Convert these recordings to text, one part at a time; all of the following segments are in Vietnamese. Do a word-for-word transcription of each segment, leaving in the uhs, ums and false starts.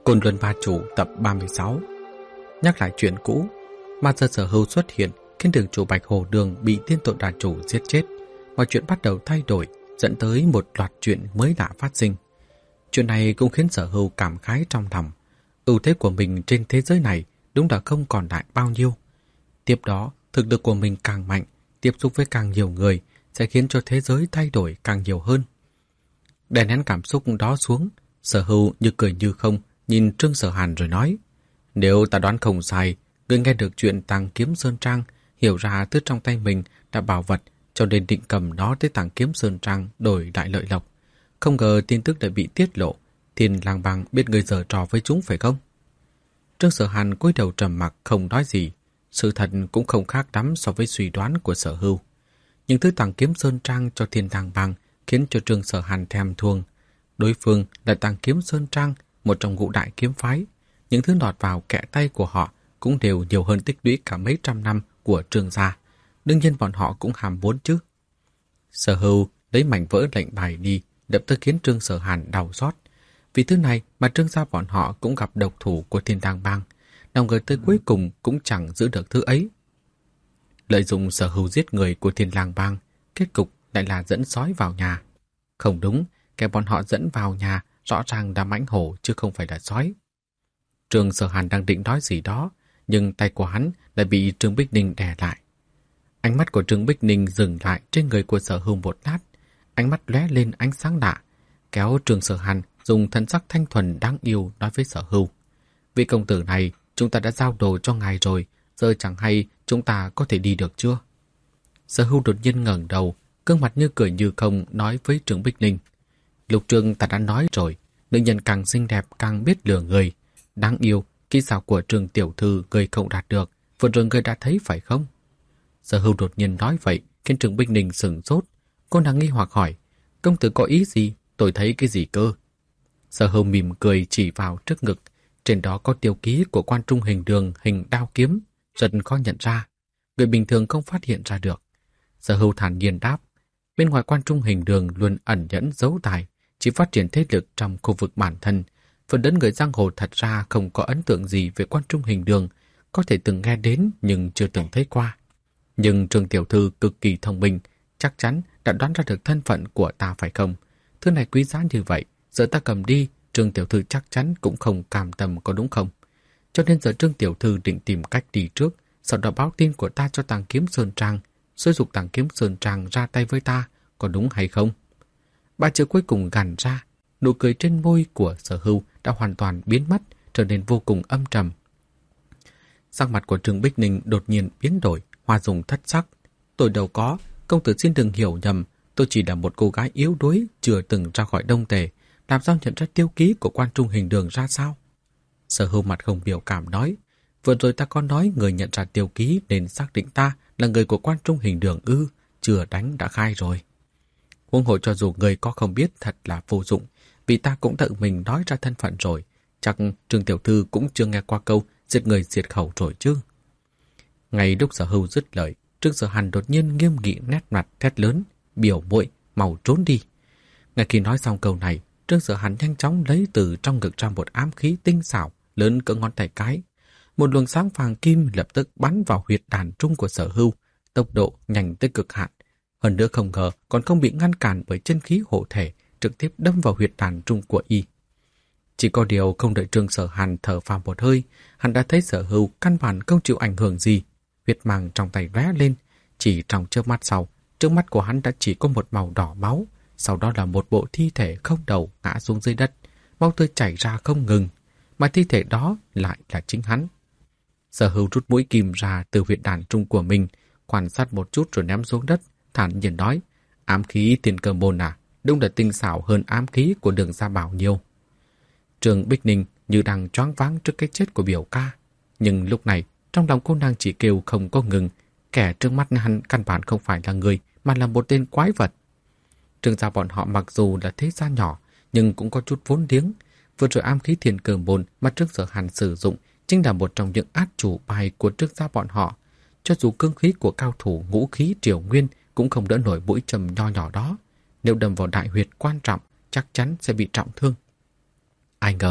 Côn Luân Ba Chủ tập ba mươi sáu. Nhắc lại chuyện cũ, mà giờ Sở Hưu xuất hiện khiến đường chủ Bạch Hồ Đường bị tiên tội đà chủ giết chết. Mọi chuyện bắt đầu thay đổi, dẫn tới một loạt chuyện mới lạ phát sinh. Chuyện này cũng khiến Sở Hưu cảm khái trong lòng. Ưu thế của mình trên thế giới này đúng là không còn lại bao nhiêu. Tiếp đó, thực lực của mình càng mạnh, tiếp xúc với càng nhiều người sẽ khiến cho thế giới thay đổi càng nhiều hơn. Đè nén cảm xúc đó xuống, Sở Hưu như cười như không nhìn Trương Sở Hàn rồi nói: Nếu ta đoán không sai, ngươi nghe được chuyện Tàng Kiếm Sơn Trang, hiểu ra thứ trong tay mình đã bảo vật, cho nên định cầm nó tới Tàng Kiếm Sơn Trang đổi lại lợi lộc. Không ngờ tin tức đã bị tiết lộ, Thiên Lang Bang biết ngươi giở trò với chúng phải không? Trương Sở Hàn cúi đầu trầm mặc không nói gì. Sự thật cũng không khác lắm so với suy đoán của Sở Hưu. Những thứ Tàng Kiếm Sơn Trang cho Thiên Lang Bang khiến cho Trương Sở Hàn thèm thuồng. Đối phương là Tàng Kiếm Sơn Trang, một trong ngũ đại kiếm phái. Những thứ lọt vào kẽ tay của họ cũng đều nhiều hơn tích lũy cả mấy trăm năm của Trương gia. Đương nhiên bọn họ cũng hàm muốn chứ. Sở Hưu lấy mảnh vỡ lệnh bài đi, lập tức khiến Trương Sở Hàn đau xót. Vì thứ này mà Trương gia bọn họ cũng gặp độc thủ của Thiên Lang Bang. Nào ngờ tới cuối cùng cũng chẳng giữ được thứ ấy. Lợi dụng Sở Hưu giết người của Thiên Lang Bang, kết cục lại là dẫn sói vào nhà. Không đúng, kẻ bọn họ dẫn vào nhà rõ ràng là mãnh hổ chứ không phải là sói. Trương Sở Hàn đang định nói gì đó, nhưng tay của hắn lại bị Trương Bích Ninh đè lại. Ánh mắt của Trương Bích Ninh dừng lại trên người của Sở Hưu một lát, ánh mắt lóe lên ánh sáng lạ, kéo Trương Sở Hàn dùng thân sắc thanh thuần đáng yêu nói với Sở Hưu: Vị công tử này, chúng ta đã giao đồ cho ngài rồi, giờ chẳng hay chúng ta có thể đi được chưa? Sở Hưu đột nhiên ngẩng đầu, gương mặt như cười như không nói với Trương Bích Ninh: Lục Trương ta đã nói rồi, nữ nhân càng xinh đẹp càng biết lừa người. Đáng yêu, kỹ xảo của Trương tiểu thư người không đạt được, vừa rồi người đã thấy phải không? Sở Hưu đột nhiên nói vậy khiến Trương Bích Ninh sửng sốt. Cô nàng nghi hoặc hỏi: Công tử có ý gì? Tôi thấy cái gì cơ? Sở Hưu mỉm cười chỉ vào trước ngực. Trên đó có tiêu ký của Quan Trung Hình Đường hình đao kiếm, rất khó nhận ra. Người bình thường không phát hiện ra được. Sở Hưu thản nhiên đáp: Bên ngoài Quan Trung Hình Đường luôn ẩn nhẫn giấu tài, chỉ phát triển thế lực trong khu vực bản thân. Phần lớn người giang hồ thật ra không có ấn tượng gì về Quan Trung Hình Đường, có thể từng nghe đến nhưng chưa từng thấy qua. Nhưng Trương tiểu thư cực kỳ thông minh, chắc chắn đã đoán ra được thân phận của ta phải không? Thứ này quý giá như vậy, giờ ta cầm đi, Trương tiểu thư chắc chắn cũng không cam tâm, có đúng không? Cho nên giờ Trương tiểu thư định tìm cách đi trước, sau đó báo tin của ta cho Tàng Kiếm Sơn Trang, xúi giục Tàng Kiếm Sơn Trang ra tay với ta, có đúng hay không? Ba chữ cuối cùng gằn ra, nụ cười trên môi của Sở Hưu đã hoàn toàn biến mất, trở nên vô cùng âm trầm. Sắc mặt của Trương Bích Ninh đột nhiên biến đổi, hoa dung thất sắc. Tôi đâu có, công tử xin đừng hiểu nhầm, tôi chỉ là một cô gái yếu đuối, chưa từng ra khỏi Đông Tề, làm sao nhận ra tiêu ký của Quan Trung Hình Đường ra sao? Sở Hưu mặt không biểu cảm nói: Vừa rồi ta có nói người nhận ra tiêu ký nên xác định ta là người của Quan Trung Hình Đường ư? Chưa đánh đã khai rồi. Huống hồ cho dù người có không biết thật là vô dụng, vì ta cũng tự mình nói ra thân phận rồi, chắc Trương tiểu thư cũng chưa nghe qua câu giết người diệt khẩu rồi chứ. Ngay lúc Sở Hưu dứt lời, Trương Sở Hàn đột nhiên nghiêm nghị nét mặt thét lớn: Biểu muội, mau trốn đi! Ngay khi nói xong câu này, Trương Sở Hàn nhanh chóng lấy từ trong ngực ra một ám khí tinh xảo lớn cỡ ngón tay cái. Một luồng sáng vàng kim lập tức bắn vào huyệt đàn trung của Sở Hưu, tốc độ nhanh tới cực hạn. Hơn nữa không ngờ còn không bị ngăn cản bởi chân khí hộ thể, trực tiếp đâm vào huyệt đàn trung của y. Chỉ có điều không đợi Trương Sở Hàn thở phào một hơi, hắn đã thấy Sở Hưu căn bản không chịu ảnh hưởng gì. Huyết mang trong tay lóe lên, chỉ trong chớp mắt sau, trước mắt của hắn đã chỉ có một màu đỏ máu, sau đó là một bộ thi thể không đầu ngã xuống dưới đất, máu tươi chảy ra không ngừng, mà thi thể đó lại là chính hắn. Sở Hưu rút mũi kim ra từ huyệt đàn trung của mình, quan sát một chút rồi ném xuống đất, thản nhiên nói: Ám khí Thiên Cơ Môn à, đúng là tinh xảo hơn ám khí của Đường Gia Bảo nhiều. Trương Bích Ninh như đang choáng váng trước cái chết của biểu ca, nhưng lúc này trong lòng cô nàng chỉ kêu không có ngừng, kẻ trước mắt hắn căn bản không phải là người mà là một tên quái vật. Trương gia bọn họ mặc dù là thế gia nhỏ nhưng cũng có chút vốn liếng. Vừa rồi ám khí Thiên Cơ Môn mà Trương Sở Hàn sử dụng chính là một trong những át chủ bài của Trương gia bọn họ. Cho dù cương khí của cao thủ ngũ khí Triều Nguyên cũng không đỡ nổi mũi châm nho nhỏ đó. Nếu đâm vào đại huyệt quan trọng, chắc chắn sẽ bị trọng thương. Ai ngờ,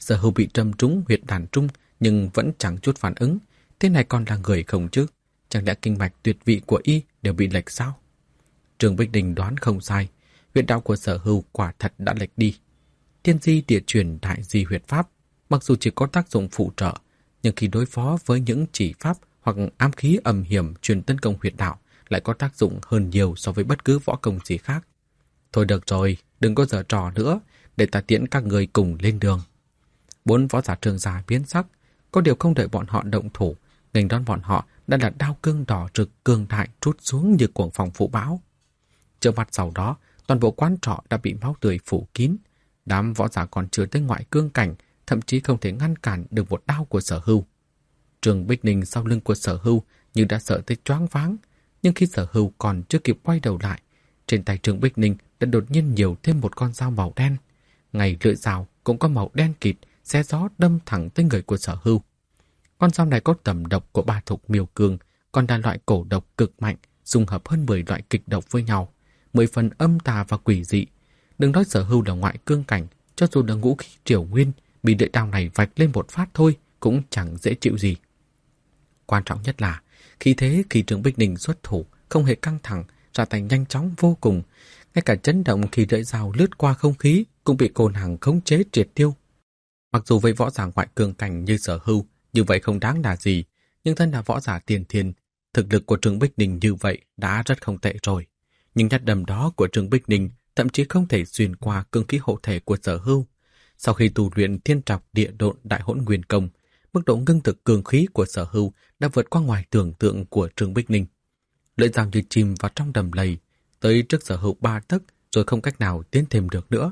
Sở Hưu bị trầm trúng huyệt đàn trung nhưng vẫn chẳng chút phản ứng. Thế này còn là người không chứ? Chẳng lẽ kinh mạch tuyệt vị của y đều bị lệch sao? Trương Bích Ninh đoán không sai, huyệt đạo của Sở Hưu quả thật đã lệch đi. Tiên di địa truyền đại di huyệt pháp, mặc dù chỉ có tác dụng phụ trợ, nhưng khi đối phó với những chỉ pháp hoặc ám khí âm hiểm truyền tấn công huyệt đạo lại có tác dụng hơn nhiều so với bất cứ võ công gì khác. Thôi được rồi, đừng có giở trò nữa, để ta tiễn các người cùng lên đường. Bốn võ giả Trương gia biến sắc, có điều không đợi bọn họ động thủ, nghênh đón bọn họ đã là đao cương đỏ rực cường đại trút xuống như cuồng phong phụ bão. Trước mặt sau đó, toàn bộ quán trọ đã bị máu tươi phủ kín. Đám võ giả còn chưa tới ngoại cương cảnh, thậm chí không thể ngăn cản được một đao của Sở Hưu. Trương Bích Ninh sau lưng của Sở Hưu như đã sợ tới choáng váng, nhưng khi Sở Hưu còn chưa kịp quay đầu lại, trên tay Trương Bích Ninh đã đột nhiên nhiều thêm một con dao màu đen. Ngay lưỡi dao cũng có màu đen kịt, xé gió đâm thẳng tới người của Sở Hưu. Con dao này có tầm độc của ba thục miêu cương, còn là loại cổ độc cực mạnh, dung hợp hơn mười loại kịch độc với nhau, mười phần âm tà và quỷ dị. Đừng nói Sở Hưu là ngoại cương cảnh, cho dù là ngũ khí triều nguyên, bị lưỡi đao này vạch lên một phát thôi cũng chẳng dễ chịu gì. Quan trọng nhất là khí thế khi Trương Bích Ninh xuất thủ không hề căng thẳng, ra tay nhanh chóng vô cùng. Ngay cả chấn động khi lưỡi dao lướt qua không khí cũng bị cô nàng khống chế triệt tiêu. Mặc dù với võ giả ngoại cương cảnh như Sở Hưu như vậy không đáng là gì, nhưng thân là võ giả tiền thiên, thực lực của Trương Bích Ninh như vậy đã rất không tệ rồi. Nhưng nhát đầm đó của Trương Bích Ninh thậm chí không thể xuyên qua cương khí hộ thể của Sở Hưu. Sau khi tu luyện thiên trọc địa độn đại hỗn nguyên công, mức độ ngưng thực cường khí của Sở Hưu đã vượt qua ngoài tưởng tượng của Trương Bích Ninh. Lưỡi dao như chìm vào trong đầm lầy, tới trước Sở Hưu ba tấc rồi không cách nào tiến thêm được nữa.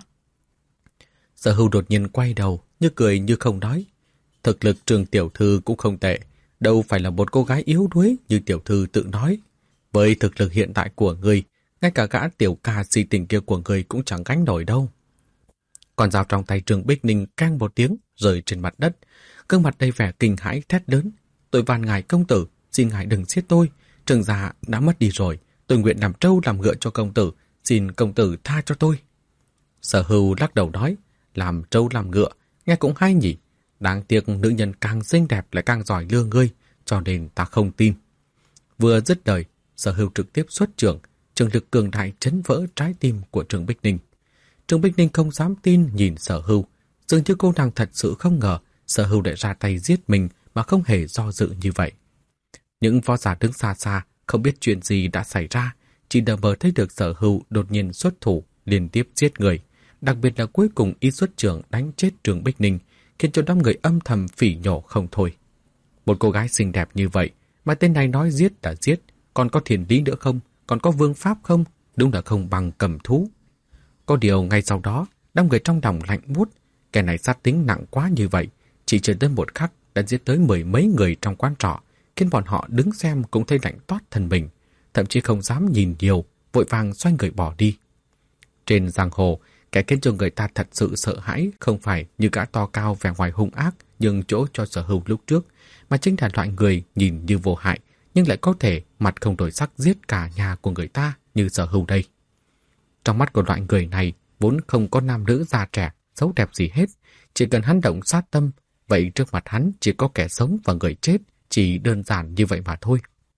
Sở Hưu đột nhiên quay đầu, như cười như không nói. Thực lực Trương tiểu thư cũng không tệ, đâu phải là một cô gái yếu đuối như tiểu thư tự nói. Với thực lực hiện tại của người, ngay cả gã tiểu ca si tình kia của người cũng chẳng gánh nổi đâu. Con dao trong tay Trương Bích Ninh keng một tiếng rơi trên mặt đất, gương mặt đầy vẻ kinh hãi thét lớn: "Tôi van ngài công tử, xin ngài đừng giết tôi. Trương gia đã mất đi rồi, tôi nguyện làm trâu làm ngựa cho công tử, xin công tử tha cho tôi." Sở Hưu lắc đầu nói: "Làm trâu làm ngựa, nghe cũng hay nhỉ. Đáng tiếc nữ nhân càng xinh đẹp lại càng giỏi lừa ngươi, cho nên ta không tin." Vừa dứt lời, Sở Hưu trực tiếp xuất trưởng, trường lực cường đại chấn vỡ trái tim của Trương Bích Ninh. Trương Bích Ninh không dám tin nhìn Sở Hưu, dường như cô nàng thật sự không ngờ Sở Hưu lại ra tay giết mình mà không hề do dự như vậy. Những võ giả đứng xa xa không biết chuyện gì đã xảy ra, chỉ đờ mờ thấy được Sở Hưu đột nhiên xuất thủ liên tiếp giết người, đặc biệt là cuối cùng y xuất trưởng đánh chết Trương Bích Ninh, khiến cho đám người âm thầm phỉ nhổ không thôi. Một cô gái xinh đẹp như vậy mà tên này nói giết đã giết, còn có thiền lý nữa không, còn có vương pháp không, đúng là không bằng cầm thú. Có điều ngay sau đó, đám người trong lòng lạnh buốt, kẻ này sát tính nặng quá như vậy, chỉ chưa tới một khắc đã giết tới mười mấy người trong quán trọ, khiến bọn họ đứng xem cũng thấy lạnh toát thân mình, thậm chí không dám nhìn nhiều, vội vàng xoay người bỏ đi. Trên giang hồ, kẻ khiến cho người ta thật sự sợ hãi không phải như gã to cao vẻ ngoài hung ác nhưng chỗ cho Sở Hưu lúc trước, mà chính là loại người nhìn như vô hại nhưng lại có thể mặt không đổi sắc giết cả nhà của người ta như Sở Hưu đây. Trong mắt của loại người này vốn không có nam nữ già trẻ, xấu đẹp gì hết, chỉ cần hắn động sát tâm, vậy trước mặt hắn chỉ có kẻ sống và người chết, chỉ đơn giản như vậy mà thôi.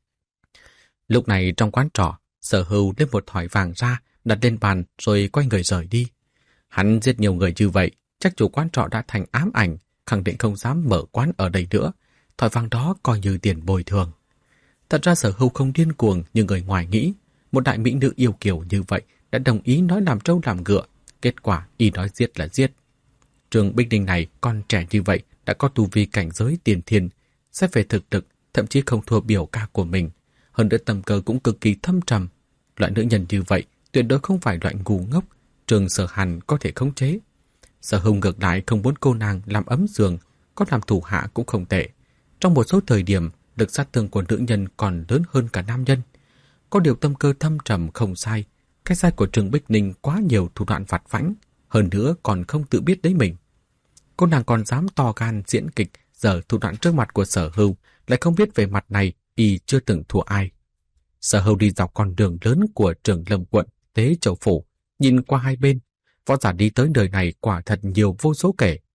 Lúc này trong quán trọ, Sở Hưu lấy một thỏi vàng ra, đặt lên bàn rồi quay người rời đi. Hắn giết nhiều người như vậy, chắc chủ quán trọ đã thành ám ảnh, khẳng định không dám mở quán ở đây nữa. Thỏi vàng đó coi như tiền bồi thường. Thật ra Sở Hưu không điên cuồng như người ngoài nghĩ. Một đại mỹ nữ yêu kiều như vậy đã đồng ý nói làm trâu làm ngựa, kết quả y nói giết là giết. Trương Bích Ninh này còn trẻ như vậy đã có tu vi cảnh giới tiền thiên, xét về thực lực thậm chí không thua biểu ca của mình, hơn nữa tầm cơ cũng cực kỳ thâm trầm. Loại nữ nhân như vậy tuyệt đối không phải loại ngu ngốc Trương Sở Hàn có thể khống chế. Sở Hưu ngược lại không muốn cô nàng làm ấm giường, có làm thủ hạ cũng không tệ. Trong một số thời điểm, lực sát thương của nữ nhân còn lớn hơn cả nam nhân. Có điều tâm cơ thâm trầm không sai, cái sai của Trương Bích Ninh quá nhiều thủ đoạn vặt vãnh, hơn nữa còn không tự biết đấy mình. Cô nàng còn dám to gan diễn kịch, giở thủ đoạn trước mặt của Sở Hưu, lại không biết về mặt này y chưa từng thua ai. Sở Hưu đi dọc con đường lớn của Trường Lâm quận Tế Châu phủ, nhìn qua hai bên, võ giả đi tới đời này quả thật nhiều vô số kể.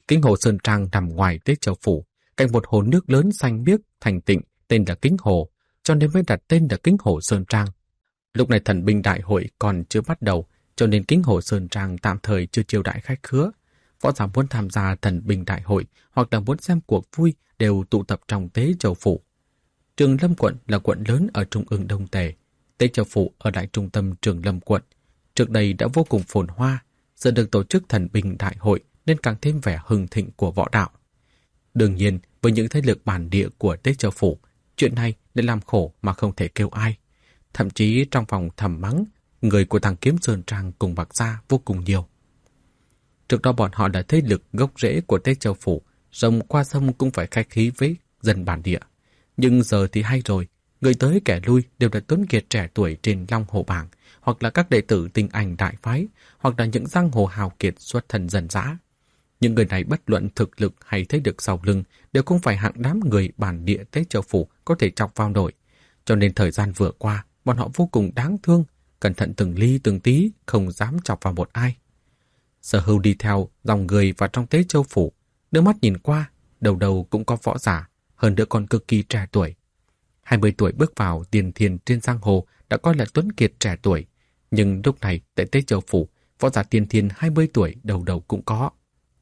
Kính hồ Sơn Trang nằm ngoài Tế Châu Phủ, cạnh một hồ nước lớn xanh biếc thành tịnh tên là Kính Hồ, cho nên mới đặt tên là Kính Hồ Sơn Trang. Lúc này thần binh đại hội còn chưa bắt đầu, cho nên Kính Hồ Sơn Trang tạm thời chưa chiêu đãi khách khứa. Võ giả muốn tham gia thần binh đại hội hoặc là muốn xem cuộc vui đều tụ tập trong Tế Châu Phủ. Trường Lâm quận là quận lớn ở trung ương Đông Tề. Tế Châu Phủ ở đại trung tâm Trường Lâm quận. Trước đây đã vô cùng phồn hoa, giờ được tổ chức thần binh đại hội nên càng thêm vẻ hưng thịnh của võ đạo. Đương nhiên, với những thế lực bản địa của Tế Châu Phủ, chuyện này để làm khổ mà không thể kêu ai. Thậm chí trong phòng thầm mắng, người của thằng Kiếm Sơn Trang cùng Bạc Gia vô cùng nhiều. Trước đó bọn họ là thế lực gốc rễ của Tế Châu Phủ, rồng qua sông cũng phải khách khí với dân bản địa. Nhưng giờ thì hay rồi, người tới kẻ lui đều là tuấn kiệt trẻ tuổi trên Long Hồ Bảng, hoặc là các đệ tử tinh anh đại phái, hoặc là những giang hồ hào kiệt xuất thân dân dã. Những người này bất luận thực lực hay thế lực sau lưng đều không phải hạng đám người bản địa Tế Châu Phủ có thể chọc vào nổi. Cho nên thời gian vừa qua, bọn họ vô cùng đáng thương, cẩn thận từng ly từng tí, không dám chọc vào một ai. Sở Hưu đi theo dòng người vào trong Tế Châu Phủ, đưa mắt nhìn qua, đầu đầu cũng có võ giả, hơn nữa còn cực kỳ trẻ tuổi. hai mươi tuổi bước vào tiền thiền trên giang hồ đã coi là tuấn kiệt trẻ tuổi, nhưng lúc này tại Tế Châu Phủ, võ giả tiền thiền hai mươi tuổi đầu đầu cũng có.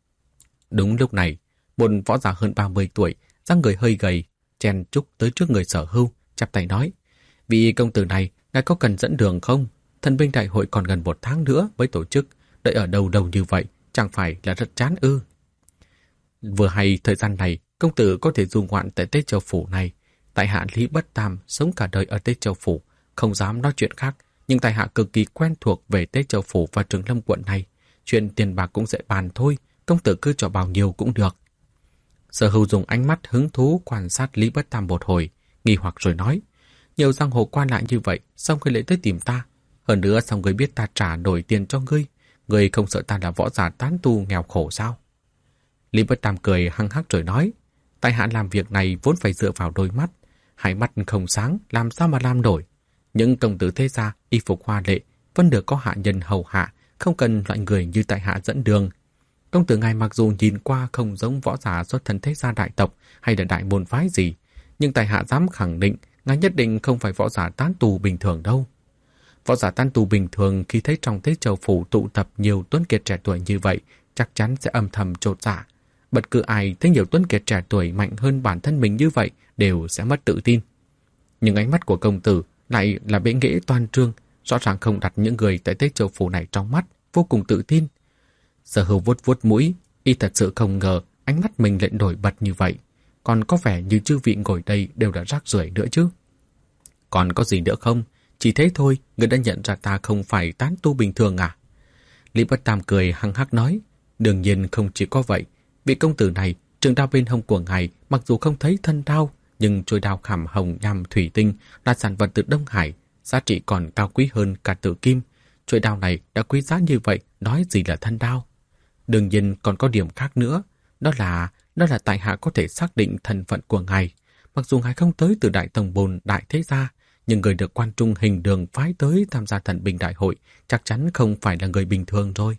Đúng lúc này, một võ giả hơn ba mươi tuổi, dáng người hơi gầy, chen chúc tới trước người Sở Hưu, chắp tay nói: "Vị công tử này, ngài có cần dẫn đường không? Thần binh đại hội còn gần một tháng nữa mới tổ chức, đợi ở đâu đâu như vậy, chẳng phải là rất chán ư?" Vừa hay thời gian này, công tử có thể du ngoạn tại Tế Châu Phủ này. Tại hạ Lý Bất Tam sống cả đời ở Tế Châu Phủ, không dám nói chuyện khác, nhưng tại hạ cực kỳ quen thuộc về Tế Châu Phủ và Trường Lâm quận này. Chuyện tiền bạc cũng dễ bàn thôi, công tử cứ cho bao nhiêu cũng được. Sở Hưu dùng ánh mắt hứng thú quan sát Lý Bất Tam một hồi, nghi hoặc rồi nói: "Nhiều giang hồ quan lại như vậy, sao ngươi lại tới tìm ta? Hơn nữa sao ngươi biết ta trả nổi tiền cho ngươi? Ngươi không sợ ta là võ giả tán tu nghèo khổ sao?" Lý Bất Tam cười hăng hắc rồi nói: "Tại hạ làm việc này vốn phải dựa vào đôi mắt, hai mắt không sáng làm sao mà làm nổi. Những công tử thế gia y phục hoa lệ vẫn được có hạ nhân hầu hạ, không cần loại người như tại hạ dẫn đường. Công tử ngài mặc dù nhìn qua không giống võ giả xuất thân thế gia đại tộc hay là đại môn phái gì, nhưng tại hạ dám khẳng định ngài nhất định không phải võ giả tán tu bình thường đâu. Võ giả tán tu bình thường khi thấy trong Tế Châu Phủ tụ tập nhiều tuấn kiệt trẻ tuổi như vậy, chắc chắn sẽ âm thầm chột dạ. Bất cứ ai thấy nhiều tuấn kiệt trẻ tuổi mạnh hơn bản thân mình như vậy đều sẽ mất tự tin. Nhưng ánh mắt của công tử lại là bệ nghệ toan trương, rõ ràng không đặt những người tại Tế Châu Phủ này trong mắt, vô cùng tự tin." Sở Hưu vuốt vuốt mũi, y thật sự không ngờ ánh mắt mình lại nổi bật như vậy, còn có vẻ như chư vị ngồi đây đều là rác rưởi nữa chứ. "Còn có gì nữa không? Chỉ thế thôi, người đã nhận ra ta không phải tán tu bình thường à?" Lý Bất Tam cười hăng hắc nói: "Đương nhiên không chỉ có vậy. Vị công tử này, trường đao bên hông của ngài mặc dù không thấy thân đao, nhưng chuôi đao khảm hồng nhằm thủy tinh là sản vật từ Đông Hải, giá trị còn cao quý hơn cả tử kim. Chuôi đao này đã quý giá như vậy, nói gì là thân đao. Đương nhiên còn có điểm khác nữa, đó là đó là tại hạ có thể xác định thân phận của ngài. Mặc dù ngài không tới từ đại tổng bồn đại thế gia, nhưng người được quan trung hình đường phái tới tham gia thần binh đại hội chắc chắn không phải là người bình thường rồi."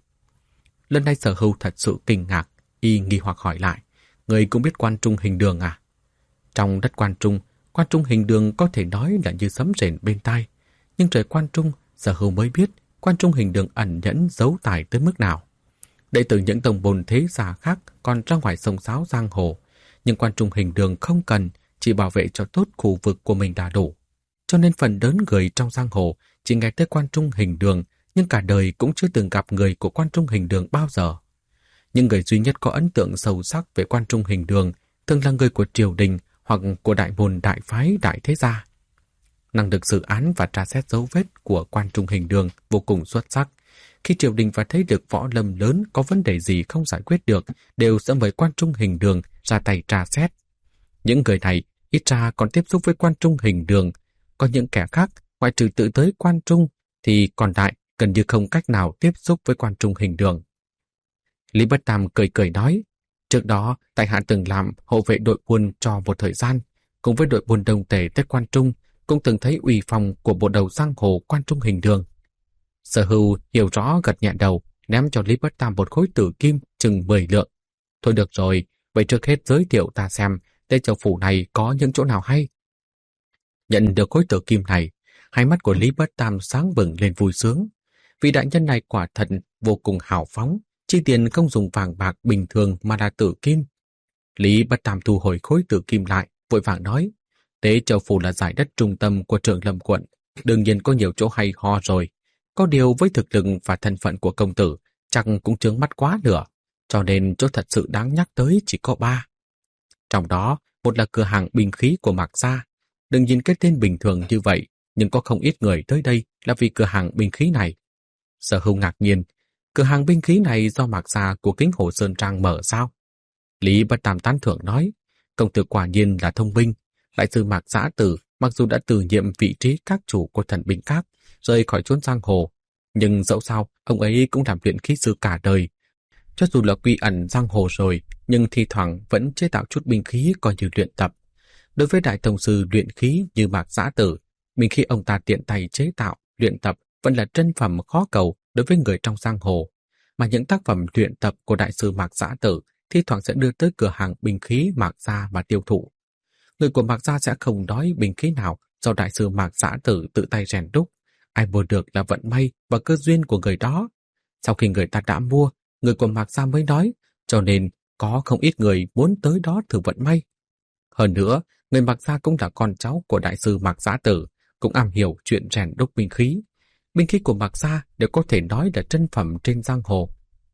Lần này Sở Hưu thật sự kinh ngạc, y nghi hoặc hỏi lại: "Người cũng biết quan trung hình đường à?" Trong đất quan trung, quan trung hình đường có thể nói là như sấm rền bên tai, nhưng trời quan trung, Sở Hưu mới biết quan trung hình đường ẩn nhẫn giấu tài tới mức nào. Đệ tử những tông bồn thế gia khác còn ra ngoài sông sáo giang hồ, nhưng quan trung hình đường không cần, chỉ bảo vệ cho tốt khu vực của mình đã đủ. Cho nên phần lớn người trong giang hồ chỉ nghe tới quan trung hình đường, nhưng cả đời cũng chưa từng gặp người của quan trung hình đường bao giờ. Những người duy nhất có ấn tượng sâu sắc về quan trung hình đường thường là người của triều đình hoặc của đại môn đại phái đại thế gia. Năng lực xử án và tra xét dấu vết của quan trung hình đường vô cùng xuất sắc. Khi triều đình và thế lực võ lâm lớn có vấn đề gì không giải quyết được, đều sẽ mời quan trung hình đường ra tay tra xét. Những người này ít ra còn tiếp xúc với quan trung hình đường, còn những kẻ khác ngoại trừ tự tới quan trung thì còn lại gần như không cách nào tiếp xúc với quan trung hình đường. Lý Bất Tam cười cười nói: "Trước đó, tại hạ từng làm hộ vệ đội buôn cho một thời gian, cùng với đội buôn Đông Tề tới quan trung, cũng từng thấy uy phong của bộ đầu giang hồ quan trung hình đường." Sở Hưu hiểu rõ gật nhẹ đầu, ném cho Lý Bất Tam một khối tử kim chừng mười lượng. Thôi được rồi, vậy trước hết giới thiệu ta xem Tế Châu Phủ này có những chỗ nào hay. Nhận được khối tử kim này, hai mắt của Lý Bất Tam sáng bừng lên vui sướng. Vị đại nhân này quả thật vô cùng hào phóng, chi tiền không dùng vàng bạc bình thường mà là tử kim. Lý Bất Tam thu hồi khối tử kim lại, vội vàng nói, Tế Châu Phủ là giải đất trung tâm của Trường Lâm quận, đương nhiên có nhiều chỗ hay ho rồi. Có điều với thực lực và thân phận của công tử, chắc cũng chướng mắt quá nữa, cho nên chỗ thật sự đáng nhắc tới chỉ có ba. Trong đó, một là cửa hàng binh khí của Mạc Gia. Đừng nhìn cái tên bình thường như vậy, nhưng có không ít người tới đây là vì cửa hàng binh khí này. Sở Hưu ngạc nhiên, cửa hàng binh khí này do Mạc Gia của Kính Hồ Sơn Trang mở sao? Lý Bất Tam tán thưởng nói, công tử quả nhiên là thông minh. Đại sư Mạc Giã Tử mặc dù đã từ nhiệm vị trí các chủ của thần binh các, rời khỏi chốn giang hồ, nhưng dẫu sao ông ấy cũng làm luyện khí sư cả đời. Cho dù là quy ẩn giang hồ rồi, nhưng thi thoảng vẫn chế tạo chút binh khí coi như luyện tập. Đối với đại tông sư luyện khí như Mạc Giã Tử, binh khí ông ta tiện tay chế tạo, luyện tập vẫn là trân phẩm khó cầu đối với người trong giang hồ. Mà những tác phẩm luyện tập của đại sư Mạc Giã Tử thi thoảng sẽ đưa tới cửa hàng binh khí Mạc Gia và tiêu thụ. Người của Mạc Gia sẽ không nói binh khí nào do đại sư Mạc Giã Tử tự tay rèn đúc. Ai mua được là vận may và cơ duyên của người đó. Sau khi người ta đã mua, người của Mạc Gia mới nói, cho nên có không ít người muốn tới đó thử vận may. Hơn nữa, người Mạc Gia cũng là con cháu của đại sư Mạc Giã Tử, cũng am hiểu chuyện rèn đúc binh khí. Binh khí của Mạc Gia đều có thể nói là trân phẩm trên giang hồ.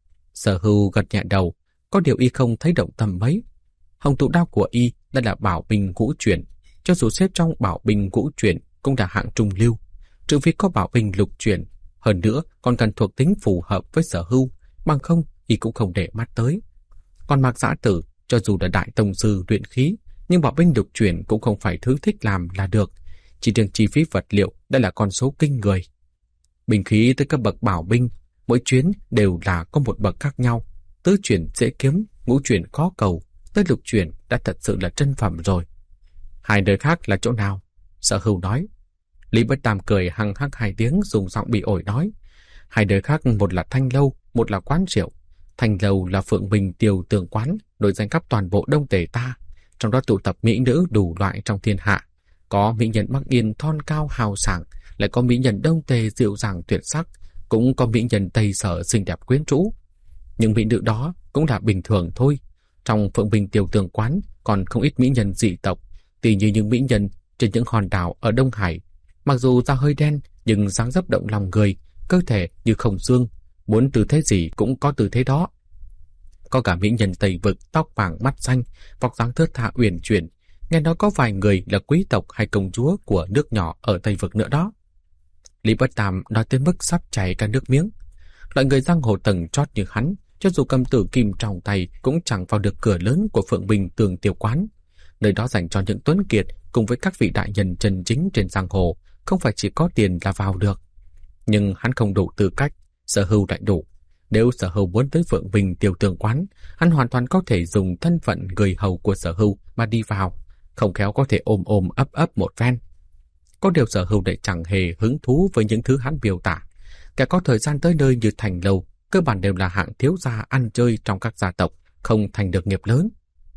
Sở Hưu gật nhẹ đầu, có điều y không thấy động tâm mấy. Hồng tụ đao của y đã là bảo binh ngũ chuyển, cho dù xếp trong bảo binh ngũ chuyển cũng là hạng trung lưu. Trừ phi có bảo binh lục chuyển, hơn nữa còn cần thuộc tính phù hợp với Sở Hưu, bằng không y cũng không để mắt tới. Còn Mạc Giã Tử, cho dù là đại tông sư luyện khí, nhưng bảo binh lục chuyển cũng không phải thứ thích làm là được. Chỉ riêng chi phí vật liệu đã là con số kinh người. Binh khí tới cấp bậc bảo binh, mỗi chuyến đều là có một bậc khác nhau. Tứ chuyển dễ kiếm, ngũ chuyển khó cầu, tới lục chuyển đã thật sự là trân phẩm rồi. Hai nơi khác là chỗ nào? Sở Hưu nói. Lý Bất Tam cười hăng hắc hai tiếng, dùng giọng bị ổi nói. Hai nơi khác, một là Thanh Lâu, một là quán rượu. Thanh Lâu là Phượng Bình Tiều Tường Quán, nổi danh khắp toàn bộ Đông Tề ta. Trong đó tụ tập mỹ nữ đủ loại trong thiên hạ. Có mỹ nhân Bắc Yên thon cao hào sảng, lại có mỹ nhân Đông Tề dịu dàng tuyệt sắc, cũng có mỹ nhân Tây Sở xinh đẹp quyến rũ. Nhưng mỹ nữ đó cũng là bình thường thôi. Trong Phượng Bình Tiều Tường Quán còn không ít mỹ nhân dị tộc, tỉ như những mỹ nhân trên những hòn đảo ở Đông Hải. Mặc dù da hơi đen nhưng dáng dấp động lòng người, cơ thể như không xương, muốn tư thế gì cũng có tư thế đó. Có cả mỹ nhân Tây Vực tóc vàng mắt xanh, vóc dáng thướt tha uyển chuyển, nghe nói có vài người là quý tộc hay công chúa của nước nhỏ ở Tây Vực nữa đó. Lý Bất Tam nói tới mức sắp chảy cả nước miếng. Loại người giang hồ tầng chót như hắn, cho dù cầm tử kim trong tay cũng chẳng vào được cửa lớn của Phượng Bình Tường Tiểu Quán. Nơi đó dành cho những tuấn kiệt cùng với các vị đại nhân chân chính trên giang hồ, không phải chỉ có tiền là vào được. Nhưng hắn không đủ tư cách, Sở Hưu lại đủ. Nếu Sở Hưu muốn tới Phượng Bình Tiểu Tường Quán, hắn hoàn toàn có thể dùng thân phận người hầu của Sở Hưu mà đi vào, không khéo có thể ôm ôm ấp ấp một phen. Có điều Sở Hưu lại chẳng hề hứng thú với những thứ hắn biểu tả. Kẻ có thời gian tới nơi như Thành Lâu, cơ bản đều là hạng thiếu gia ăn chơi trong các gia tộc, không thành được nghiệp lớn.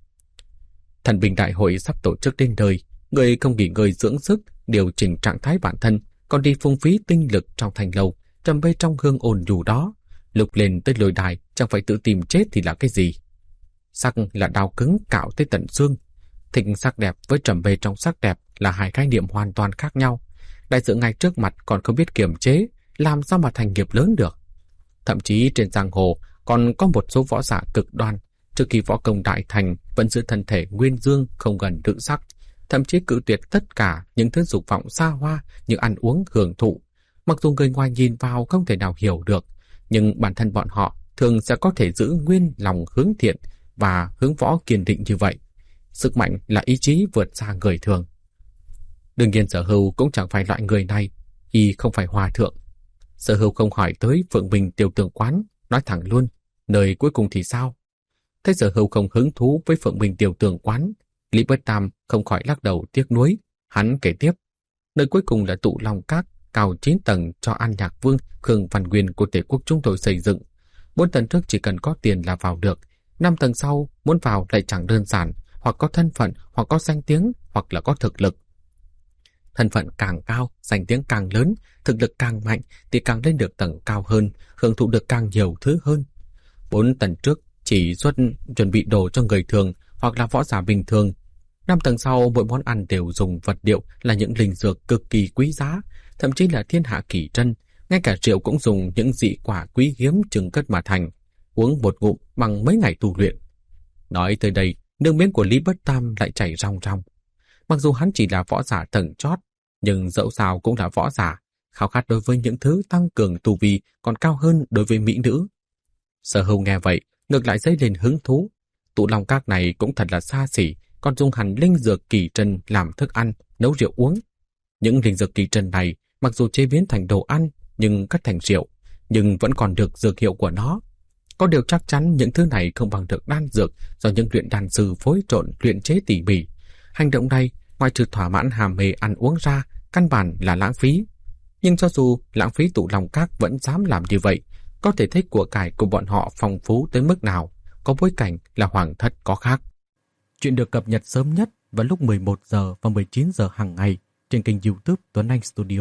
Thần binh đại hội sắp tổ chức đến nơi, người không nghỉ ngơi dưỡng sức, điều chỉnh trạng thái bản thân, còn đi phung phí tinh lực trong Thành Lâu, trầm mê trong hương ồn dù đó. Lục lên tới lôi đài, chẳng phải tự tìm chết thì là cái gì. Sắc là đao cứng cạo tới tận xương. Thích sắc đẹp với trầm mê trong sắc đẹp là hai khái niệm hoàn toàn khác nhau. Đại sự ngay trước mặt còn không biết kiềm chế, làm sao mà thành nghiệp lớn được. Thậm chí trên giang hồ còn có một số võ giả cực đoan, trước khi võ công đại thành vẫn giữ thân thể nguyên dương không gần nữ sắc, thậm chí cự tuyệt tất cả những thứ dục vọng xa hoa như ăn uống hưởng thụ. Mặc dù người ngoài nhìn vào không thể nào hiểu được, nhưng bản thân bọn họ thường sẽ có thể giữ nguyên lòng hướng thiện và hướng võ kiên định như vậy. Sức mạnh là ý chí vượt xa người thường. Đương nhiên Sở Hưu cũng chẳng phải loại người này, y không phải hòa thượng. Sở Hưu không hỏi tới Phượng Bình Tiểu Tường Quán, nói thẳng luôn, nơi cuối cùng thì sao? Thấy Sở Hưu không hứng thú với Phượng Bình Tiểu Tường Quán, Lý Bất Tam không khỏi lắc đầu tiếc nuối. Hắn kể tiếp, nơi cuối cùng là Tụ Long Các, cao chín tầng cho An Nhạc Vương, Khương Văn Nguyên của Tề quốc chúng tôi xây dựng. Bốn tầng trước chỉ cần có tiền là vào được, Năm tầng sau muốn vào lại chẳng đơn giản, hoặc có thân phận, hoặc có danh tiếng, hoặc là có thực lực. Thân phận càng cao, danh tiếng càng lớn, thực lực càng mạnh thì càng lên được tầng cao hơn, hưởng thụ được càng nhiều thứ hơn. Bốn tầng trước chỉ xuất chuẩn bị đồ cho người thường hoặc là võ giả bình thường. Năm tầng sau mỗi món ăn đều dùng vật liệu là những linh dược cực kỳ quý giá, thậm chí là thiên hạ kỳ trân, ngay cả rượu cũng dùng những dị quả quý hiếm trưng cất mà thành, uống một ngụm bằng mấy ngày tu luyện. Nói tới đây, nước miếng của Lý Bất Tam lại chảy ròng ròng. Mặc dù hắn chỉ là võ giả tầng chót, nhưng dẫu sao cũng là võ giả, khao khát đối với những thứ tăng cường tu vi còn cao hơn đối với mỹ nữ. Sở Hưu nghe vậy, ngược lại dấy lên hứng thú. Tụ Long Các này cũng thật là xa xỉ, còn dùng hẳn linh dược kỳ trân làm thức ăn, nấu rượu uống. Những linh dược kỳ trân này mặc dù chế biến thành đồ ăn nhưng cất thành rượu, nhưng vẫn còn được dược hiệu của nó. Có điều chắc chắn những thứ này không bằng được đan dược do những luyện đan sư phối trộn luyện chế tỉ mỉ. Hành động này, ngoài trừ thỏa mãn hàm mê ăn uống ra, căn bản là lãng phí. Nhưng cho dù lãng phí Tụ Long Các vẫn dám làm như vậy, có thể thấy của cải của bọn họ phong phú tới mức nào, có bối cảnh là hoàng thất có khác. Chuyện được cập nhật sớm nhất vào lúc mười một giờ và mười chín giờ hàng ngày trên kênh YouTube Tuấn Anh Studio.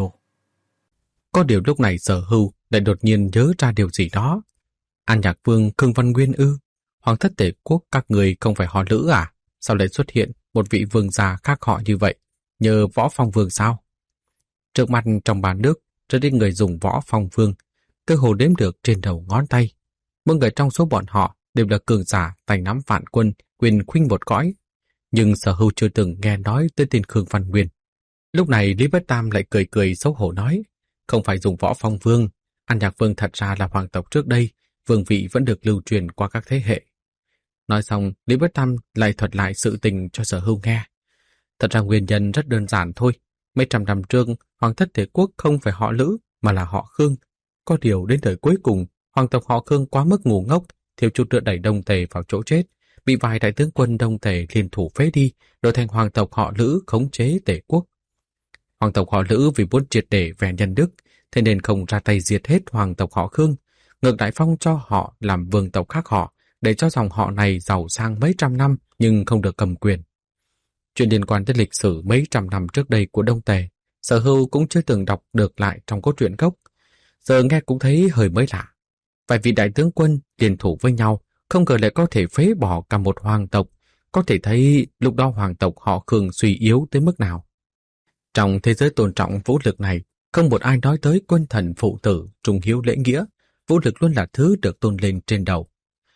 Có điều lúc này Sở Hưu lại đột nhiên nhớ ra điều gì đó. An Nhạc Vương Khương Văn Nguyên ư? Hoàng thất Tề Quốc các người không phải họ Lữ à? Sao lại xuất hiện một vị vương già khác họ như vậy? Nhờ Võ Phong Vương sao? Trước mặt trong bàn nước rất ít người dùng Võ Phong Vương, cơ hồ đếm được trên đầu ngón tay. Mỗi người trong số bọn họ đều là cường giả tay nắm vạn quân, quyền khuynh một cõi. Nhưng Sở Hưu chưa từng nghe nói tới tên Khương Văn Nguyên. Lúc này Lý Bất Tam lại cười cười xấu hổ nói, không phải dùng Võ Phong Vương, An Nhạc Vương thật ra là hoàng tộc trước đây, vương vị vẫn được lưu truyền qua các thế hệ. Nói xong, Lý Bất Tam lại thuật lại sự tình cho Sở Hưu nghe. Thật ra nguyên nhân rất đơn giản thôi. Mấy trăm năm trước, hoàng thất Tề Quốc không phải họ Lữ mà là họ Khương. Có điều đến đời cuối cùng, hoàng tộc họ Khương quá mức ngu ngốc, thiếu chút nữa đẩy Đông Tề vào chỗ chết, bị vài đại tướng quân Đông Tề liên thủ phế đi, đổi thành hoàng tộc họ Lữ khống chế Tề Quốc. Hoàng tộc họ Lữ vì muốn triệt để về nhân đức, thế nên không ra tay diệt hết hoàng tộc họ Khương, ngược lại phong cho họ làm vương tộc khác họ, để cho dòng họ này giàu sang mấy trăm năm nhưng không được cầm quyền. Chuyện liên quan tới lịch sử mấy trăm năm trước đây của Đông Tề, Sở Hưu cũng chưa từng đọc được lại trong cốt truyện gốc. Giờ nghe cũng thấy hơi mới lạ. Vài vị đại tướng quân liên thủ với nhau, không ngờ lại có thể phế bỏ cả một hoàng tộc, có thể thấy lúc đó hoàng tộc họ Khương suy yếu tới mức nào. Trong thế giới tôn trọng vũ lực này, không một ai nói tới quân thần phụ tử, trung hiếu lễ nghĩa, vũ lực luôn là thứ được tôn lên trên đầu.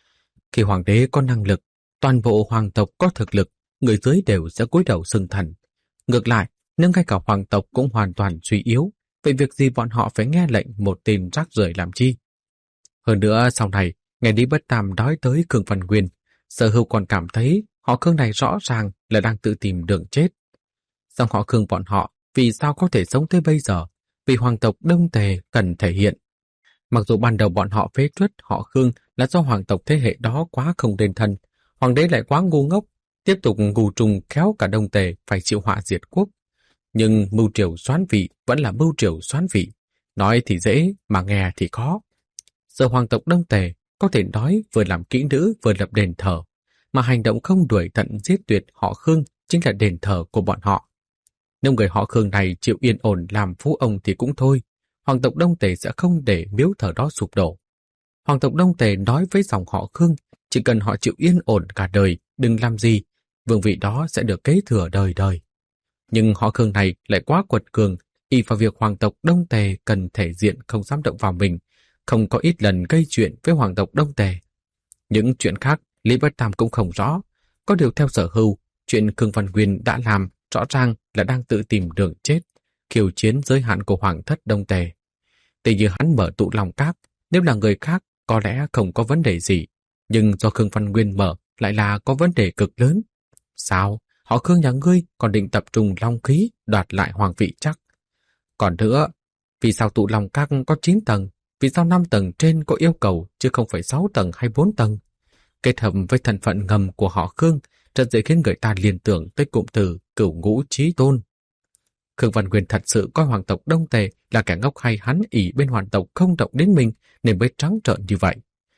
Khi hoàng đế có năng lực, toàn bộ hoàng tộc có thực lực, người dưới đều sẽ cúi đầu xưng thần. Ngược lại, nếu ngay cả hoàng tộc cũng hoàn toàn suy yếu, vậy việc gì bọn họ phải nghe lệnh một tên rác rưởi làm chi? Hơn nữa, sau này, nghe Lý Bất Tam nói tới Khương Văn Nguyên, Sở Hưu còn cảm thấy họ Khương này rõ ràng là đang tự tìm đường chết. Dòng họ Khương bọn họ vì sao có thể sống tới bây giờ? Vì hoàng tộc Đông Tề cần thể hiện. Mặc dù ban đầu bọn họ phế truất họ Khương là do hoàng tộc thế hệ đó quá không đền thân, hoàng đế lại quá ngu ngốc, tiếp tục ngù trùng kéo cả Đông Tề phải chịu họa diệt quốc. Nhưng mưu triều soán vị vẫn là mưu triều soán vị, nói thì dễ mà nghe thì khó. Giờ hoàng tộc Đông Tề có thể nói vừa làm kỹ nữ vừa lập đền thờ, mà hành động không đuổi tận giết tuyệt họ Khương chính là đền thờ của bọn họ. Nếu người họ Khương này chịu yên ổn làm phú ông thì cũng thôi, hoàng tộc Đông Tề sẽ không để miếu thờ đó sụp đổ. Hoàng tộc Đông Tề nói với dòng họ Khương, chỉ cần họ chịu yên ổn cả đời, đừng làm gì, vương vị đó sẽ được kế thừa đời đời. Nhưng họ Khương này lại quá quật cường, ỷ vào việc hoàng tộc Đông Tề cần thể diện không dám động vào mình, không có ít lần gây chuyện với hoàng tộc Đông Tề. Những chuyện khác, Lý Bất Tam cũng không rõ. Có điều theo Sở Hưu, chuyện Khương Văn Nguyên đã làm rõ ràng là đang tự tìm đường chết, khiêu chiến giới hạn của hoàng thất Đông Tề. Tuy như hắn mở Tụ Long Các, nếu là người khác có lẽ không có vấn đề gì, nhưng do Khương Văn Nguyên mở lại là có vấn đề cực lớn. Sao? Họ Khương nhà ngươi còn định tập trung long khí đoạt lại hoàng vị chắc? Còn nữa, vì sao Tụ Long Các có chín tầng? Vì sao năm tầng trên có yêu cầu chứ không phải sáu tầng hay bốn tầng? Kết hợp với thân phận ngầm của họ Khương, rất dễ khiến người ta liên tưởng tới cụm từ cửu ngũ chí tôn. Khương Văn Nguyên thật sự coi hoàng tộc Đông Tề là kẻ ngốc hay hắn ỷ bên hoàng tộc không động đến mình nên mới trắng trợn như vậy.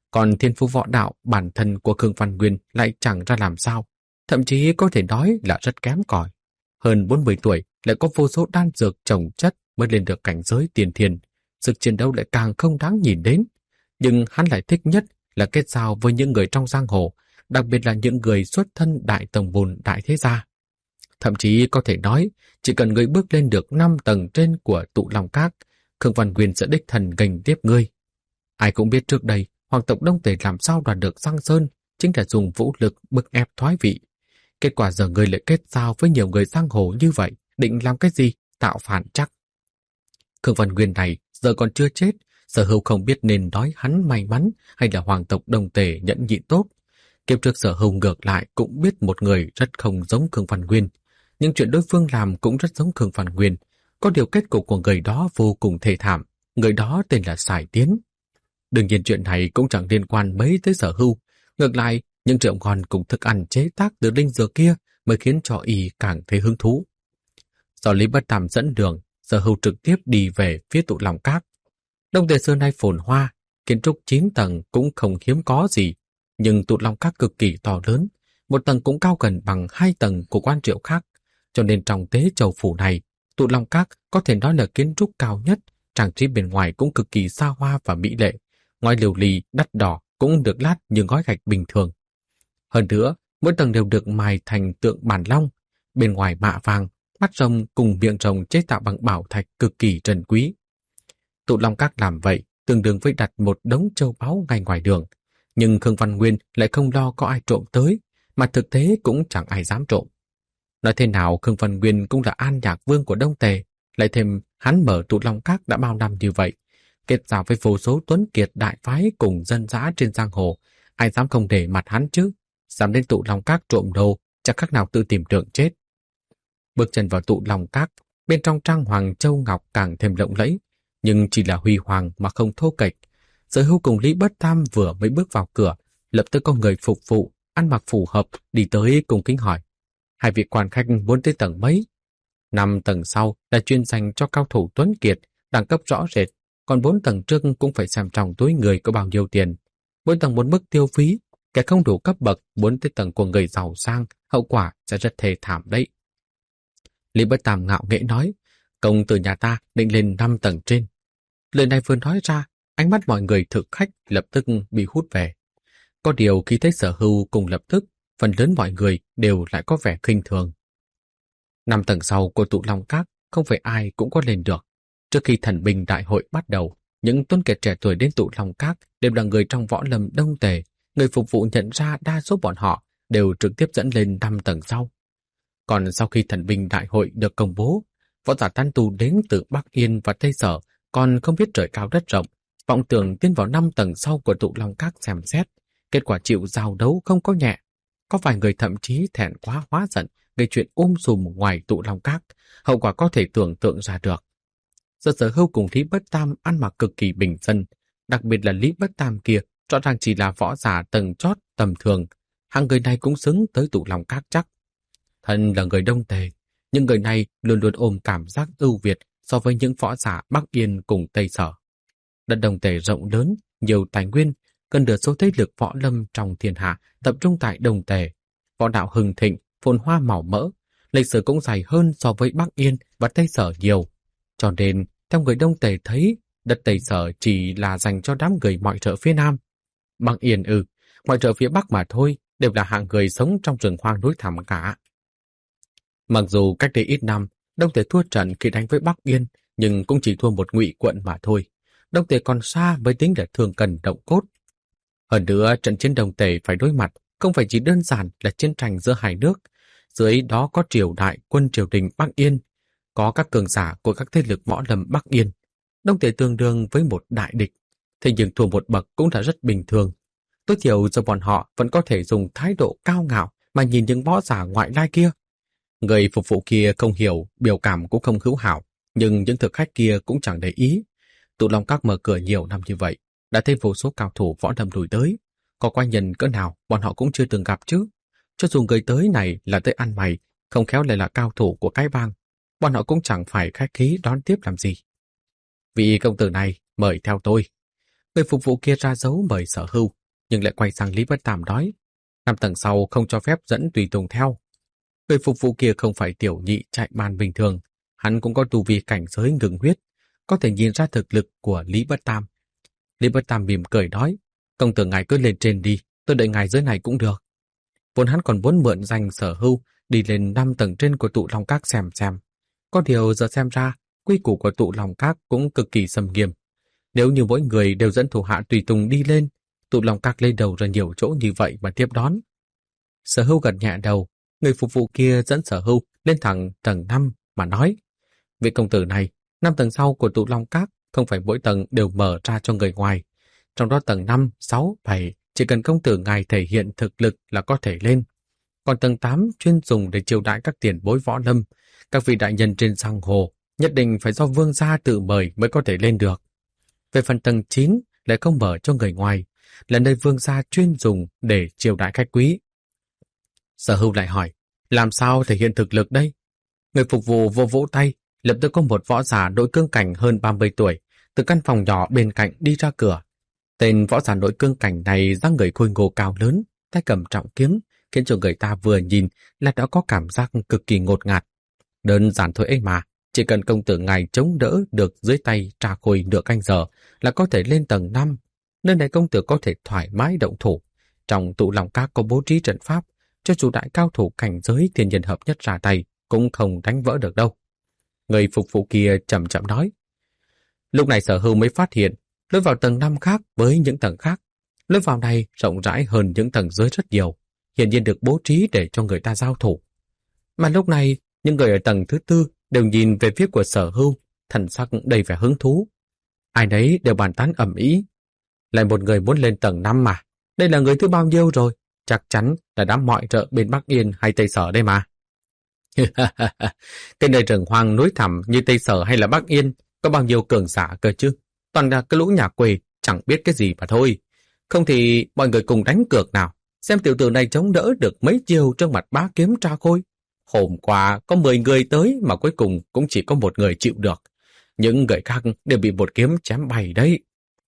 Còn thiên phú võ đạo bản thân của Khương Văn Nguyên lại chẳng ra làm sao, thậm chí có thể nói là rất kém cỏi. Hơn bốn mươi tuổi lại có vô số đan dược trồng chất mới lên được cảnh giới tiên thiên, sức chiến đấu lại càng không đáng nhìn đến. Nhưng hắn lại thích nhất là kết giao với những người trong giang hồ, đặc biệt là những người xuất thân đại tông môn đại thế gia. Thậm chí có thể nói, chỉ cần người bước lên được năm tầng trên của Tụ Long Các, Khương Văn Nguyên sẽ đích thần gành tiếp ngươi. Ai cũng biết trước đây, hoàng tộc Đông Tề làm sao đoạt được Giang Sơn chính là dùng vũ lực bức ép thoái vị. Kết quả giờ người lại kết giao với nhiều người giang hồ như vậy, định làm cái gì? Tạo phản chắc. Khương Văn Nguyên này giờ còn chưa chết, Sở Hưu không biết nên nói hắn may mắn hay là hoàng tộc Đông Tề nhẫn nhịn tốt. Kiếp trước Sở Hưu ngược lại cũng biết một người rất không giống Khương Văn Nguyên, nhưng chuyện đối phương làm cũng rất giống Khương Văn Nguyên. Có điều kết cục của người đó vô cùng thê thảm, người đó tên là Sải Tiến. Đương nhiên chuyện này cũng chẳng liên quan mấy tới Sở Hưu, ngược lại những rượu ngon cùng thức ăn chế tác từ linh dược kia mới khiến cho y càng thấy hứng thú. Do Lý Bất Tam dẫn đường, Sở Hưu trực tiếp đi về phía Tụ Long Các. Đông Tề xưa nay phồn hoa, kiến trúc chín tầng cũng không hiếm có gì, nhưng Tụ Long Các cực kỳ to lớn, một tầng cũng cao gần bằng hai tầng của Quan Triệu khác, cho nên trong Tế Châu phủ này, Tụ Long Các có thể nói là kiến trúc cao nhất, trang trí bên ngoài cũng cực kỳ xa hoa và mỹ lệ, ngoài liều lì đắt đỏ cũng được lát như gói gạch bình thường. Hơn nữa, mỗi tầng đều được mài thành tượng bản long, bên ngoài mạ vàng, mắt rồng cùng miệng rồng chế tạo bằng bảo thạch cực kỳ trân quý. Tụ Long Các làm vậy tương đương với đặt một đống châu báu ngay ngoài đường, nhưng Khương Văn Nguyên lại không lo có ai trộm tới, mà thực tế cũng chẳng ai dám trộm. Nói thế nào Khương Văn Nguyên cũng là An Nhạc Vương của Đông Tề, lại thêm hắn mở Tụ Long Các đã bao năm như vậy, kết giao với vô số tuấn kiệt đại phái cùng dân dã trên giang hồ, ai dám không để mặt hắn chứ? Dám đến Tụ Long Các trộm đồ, chắc khác nào tự tìm đường chết. Bước chân vào Tụ Long Các, bên trong trang hoàng châu ngọc càng thêm lộng lẫy, nhưng chỉ là huy hoàng mà không thô kệch. Sở Hưu cùng Lý Bất Tam vừa mới bước vào cửa, lập tức có người phục vụ, ăn mặc phù hợp đi tới cùng kính hỏi: hai vị quan khách muốn tới tầng mấy? Năm tầng sau là chuyên dành cho cao thủ tuấn kiệt, đẳng cấp rõ rệt, còn bốn tầng trước cũng phải xem trong túi người có bao nhiêu tiền. Mỗi tầng một mức tiêu phí, kẻ không đủ cấp bậc muốn tới tầng của người giàu sang, hậu quả sẽ rất thê thảm đấy. Lý Bất Tam ngạo nghễ nói: công tử nhà ta định lên năm tầng trên. Lời này vừa nói ra, ánh mắt mọi người thực khách lập tức bị hút về. Có điều khi thấy Sở Hưu cùng lập tức, phần lớn mọi người đều lại có vẻ khinh thường. Năm tầng sau của Tụ Long Các không phải ai cũng có lên được. Trước khi thần binh đại hội bắt đầu, những tuấn kiệt trẻ tuổi đến Tụ Long Các đều là người trong võ lâm Đông Tề. Người phục vụ nhận ra đa số bọn họ đều trực tiếp dẫn lên năm tầng sau. Còn sau khi thần binh đại hội được công bố, võ giả tán tu đến từ Bắc Yên và Tây Sở còn không biết trời cao đất rộng, vọng tưởng tiến vào năm tầng sau của Tụ Long Các xem xét. Kết quả chịu giao đấu không có nhẹ. Có vài người thậm chí thẹn quá hóa giận, gây chuyện ôm sùm ngoài Tụ Long Các, hậu quả có thể tưởng tượng ra được. Giờ Sở Hưu cùng Lý Bất Tam ăn mặc cực kỳ bình dân, đặc biệt là Lý Bất Tam kia, rõ ràng chỉ là võ giả tầng chót tầm thường, hàng người này cũng xứng tới Tụ Long Các chắc. Thân là người Đông Tề, nhưng người này luôn luôn ôm cảm giác ưu việt so với những võ giả Bắc Yên cùng Tây Sở. Đất Đông Tề rộng lớn, nhiều tài nguyên, cần được số thế lực võ lâm trong thiên hạ tập trung tại Đông Tề. Võ đạo hưng thịnh, phồn hoa màu mỡ, lịch sử cũng dài hơn so với Bắc Yên và Tây Sở nhiều. Cho nên, theo người Đông Tề thấy, đất Tây Sở chỉ là dành cho đám người mọi trợ phía Nam. Bắc Yên ư, mọi trợ phía Bắc mà thôi, đều là hạng người sống trong rừng hoang núi thẳm cả. Mặc dù cách đây ít năm, Đông Tề thua trận khi đánh với Bắc Yên, nhưng cũng chỉ thua một ngụy quận mà thôi. Đông Tề còn xa mới tính là thương cần động cốt. Hơn nữa, trận chiến Đông Tề phải đối mặt không phải chỉ đơn giản là chiến tranh giữa hai nước. Dưới đó có triều đại quân triều đình Bắc Yên, có các cường giả của các thế lực võ lâm Bắc Yên. Đông Tề tương đương với một đại địch, thế nhưng thua một bậc cũng là rất bình thường. Tối thiểu giờ bọn họ vẫn có thể dùng thái độ cao ngạo mà nhìn những võ giả ngoại lai kia. Người phục vụ kia không hiểu, biểu cảm cũng không hữu hảo, nhưng những thực khách kia cũng chẳng để ý. Tụ Long Các mở cửa nhiều năm như vậy, đã thấy vô số cao thủ võ lâm đuổi tới. Có quái nhân cỡ nào bọn họ cũng chưa từng gặp chứ. Cho dù người tới này là tới ăn mày, không khéo lại là cao thủ của cái bang, bọn họ cũng chẳng phải khách khí đón tiếp làm gì. Vị công tử này mời theo tôi. Người phục vụ kia ra dấu mời Sở Hưu, nhưng lại quay sang Lý Bất Tam nói, năm tầng sau không cho phép dẫn tùy tùng theo. Người phục vụ kia không phải tiểu nhị chạy ban bình thường, hắn cũng có tu vi cảnh giới ngừng huyết, có thể nhìn ra thực lực của Lý Bất Tam. Lý Bất Tam mỉm cười nói, công tử ngài cứ lên trên đi, tôi đợi ngài dưới này cũng được. Vốn hắn còn muốn mượn danh Sở Hưu đi lên năm tầng trên của tụ Long Các xem xem. Có điều giờ xem ra, quy củ của tụ Long Các cũng cực kỳ sầm nghiêm. Nếu như mỗi người đều dẫn thủ hạ tùy tùng đi lên, tụ Long Các lên đầu ra nhiều chỗ như vậy mà tiếp đón. Sở Hưu gật nhẹ đầu, người phục vụ kia dẫn Sở Hưu lên thẳng tầng năm mà nói, vị công tử này, năm tầng sau của tụ Long Các không phải mỗi tầng đều mở ra cho người ngoài. Trong đó tầng năm, sáu, bảy chỉ cần công tử ngài thể hiện thực lực là có thể lên. Còn tầng tám chuyên dùng để chiêu đãi các tiền bối võ lâm, các vị đại nhân trên giang hồ nhất định phải do vương gia tự mời mới có thể lên được. Về phần tầng chín lại không mở cho người ngoài, là nơi vương gia chuyên dùng để chiêu đãi khách quý. Sở Hưu lại hỏi, làm sao thể hiện thực lực đây? Người phục vụ vô vỗ tay, lập tức có một võ giả nội cương cảnh hơn ba mươi tuổi, từ căn phòng nhỏ bên cạnh đi ra cửa. Tên võ giả nội cương cảnh này dáng người khôi ngô cao lớn, tay cầm trọng kiếm, khiến cho người ta vừa nhìn là đã có cảm giác cực kỳ ngột ngạt. Đơn giản thôi ấy mà, chỉ cần công tử ngài chống đỡ được dưới tay Trà Khôi nửa canh giờ là có thể lên tầng năm. Nơi này công tử có thể thoải mái động thủ. Trong tụ Long Các có bố trí trận pháp, cho dù đại cao thủ cảnh giới thiên nhân hợp nhất ra tay cũng không đánh vỡ được đâu. Người phục vụ kia chậm chậm nói. Lúc này Sở Hưu mới phát hiện lối vào tầng năm khác với những tầng khác. Lối vào này rộng rãi hơn những tầng dưới rất nhiều, hiển nhiên được bố trí để cho người ta giao thủ. Mà lúc này, những người ở tầng thứ tư đều nhìn về phía của Sở Hưu, thần sắc đầy vẻ hứng thú. Ai nấy đều bàn tán ầm ĩ. Lại một người muốn lên tầng năm mà. Đây là người thứ bao nhiêu rồi? Chắc chắn là đã mọi rợ bên Bắc Yên hay Tây Sở đây mà. Cái nơi rừng hoang núi thẳm như Tây Sở hay là Bắc Yên có bao nhiêu cường giả cơ chứ? Toàn là cái lũ nhà quê chẳng biết cái gì mà thôi. Không thì mọi người cùng đánh cược nào, xem tiểu tử này chống đỡ được mấy chiêu trước mặt bá kiếm Tra Khôi. Hôm qua có mười người tới mà cuối cùng cũng chỉ có một người chịu được. Những người khác đều bị một kiếm chém bay đấy.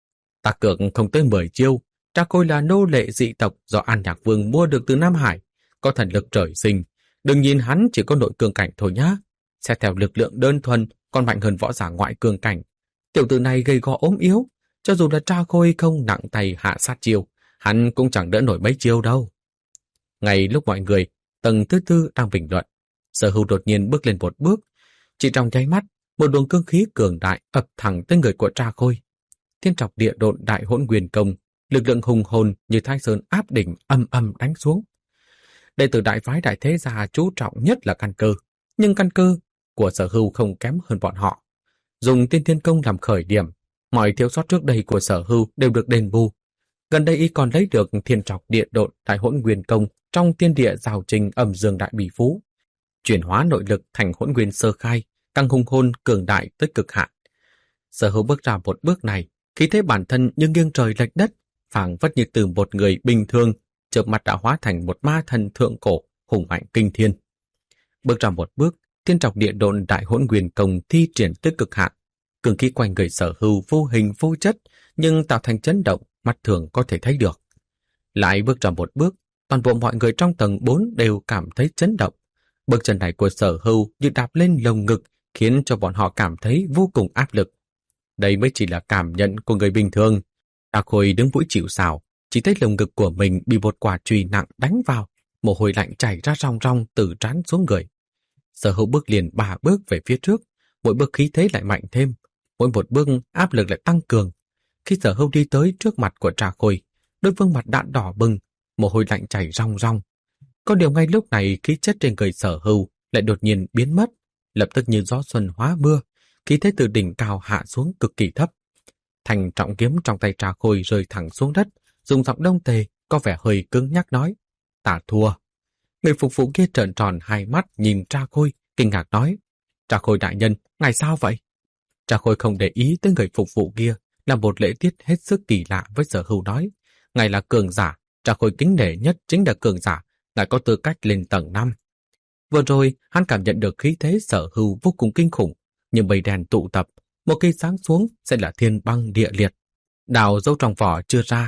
Ta cược không tới mười chiêu. Tra Khôi là nô lệ dị tộc do An Nhạc Vương mua được từ Nam Hải, có thần lực trời sinh. Đừng nhìn hắn chỉ có nội cương cảnh thôi nhá. Xét theo lực lượng đơn thuần còn mạnh hơn võ giả ngoại cương cảnh. Tiểu tử này gầy gò ốm yếu, cho dù là Tra Khôi không nặng tay hạ sát chiêu, hắn cũng chẳng đỡ nổi mấy chiêu đâu. Ngay lúc mọi người tầng thứ tư đang bình luận, Sở Hưu đột nhiên bước lên một bước, chỉ trong nháy mắt, một luồng cương khí cường đại ập thẳng tới người của Tra Khôi. Thiên Trọc Địa Độn Đại Hỗn Nguyên Công, lực lượng hùng hồn như Thái Sơn áp đỉnh âm âm đánh xuống. Đệ tử đại phái Đại Thế Gia chú trọng nhất là căn cơ, nhưng căn cơ của Sở Hưu không kém hơn bọn họ. Dùng Tiên Thiên Công làm khởi điểm, mọi thiếu sót trước đây của Sở Hưu đều được đền bù. Gần đây y còn lấy được Thiên Trọc Địa Độn Đại Hỗn Nguyên Công trong Tiên Địa Giảo Trình Âm Dương Đại Bỉ Phú, chuyển hóa nội lực thành hỗn nguyên sơ khai, càng hung hồn cường đại tới cực hạn. Sở Hưu bước ra một bước này, khí thế bản thân như nghiêng trời lệch đất, phảng phất như từ một người bình thường chợp mắt đã hóa thành một ma thần thượng cổ hùng mạnh kinh thiên. Bước ra một bước, Thiên Trọc Địa Độn Đại Hỗn Nguyên Công thi triển tới cực hạn, cường khí quanh người Sở Hưu vô hình vô chất nhưng tạo thành chấn động mắt thường có thể thấy được. Lại bước ra một bước, toàn bộ mọi người trong tầng bốn đều cảm thấy chấn động. Bước chân này của Sở Hưu như đạp lên lồng ngực, khiến cho bọn họ cảm thấy vô cùng áp lực. Đây mới chỉ là cảm nhận của người bình thường. Trà Khôi đứng mũi chịu sào, chỉ thấy lồng ngực của mình bị một quả chùy nặng đánh vào, mồ hôi lạnh chảy ra ròng ròng từ trán xuống người. Sở Hưu bước liền ba bước về phía trước, mỗi bước khí thế lại mạnh thêm, mỗi một bước áp lực lại tăng cường. Khi Sở Hưu đi tới trước mặt của Trà Khôi, đôi vương mặt đã đỏ bừng, mồ hôi lạnh chảy ròng ròng. Có điều ngay lúc này khí chất trên người Sở Hưu lại đột nhiên biến mất, lập tức như gió xuân hóa mưa, khí thế từ đỉnh cao hạ xuống cực kỳ thấp. Thành trọng kiếm trong tay Trà Khôi rơi thẳng xuống đất, dùng giọng đông tề có vẻ hơi cứng nhắc nói: "Ta thua." Người phục vụ kia trợn tròn hai mắt nhìn Trà Khôi, kinh ngạc nói: "Trà Khôi đại nhân, ngài sao vậy?" Trà Khôi không để ý tới người phục vụ kia, là một lễ tiết hết sức kỳ lạ với Sở Hưu nói: "Ngài là cường giả, Trà Khôi kính nể nhất chính là cường giả, ngài có tư cách lên tầng năm." Vừa rồi, hắn cảm nhận được khí thế Sở Hưu vô cùng kinh khủng, như mây đèn tụ tập, một khi sáng xuống sẽ là thiên băng địa liệt. Đào dâu trong vỏ chưa ra,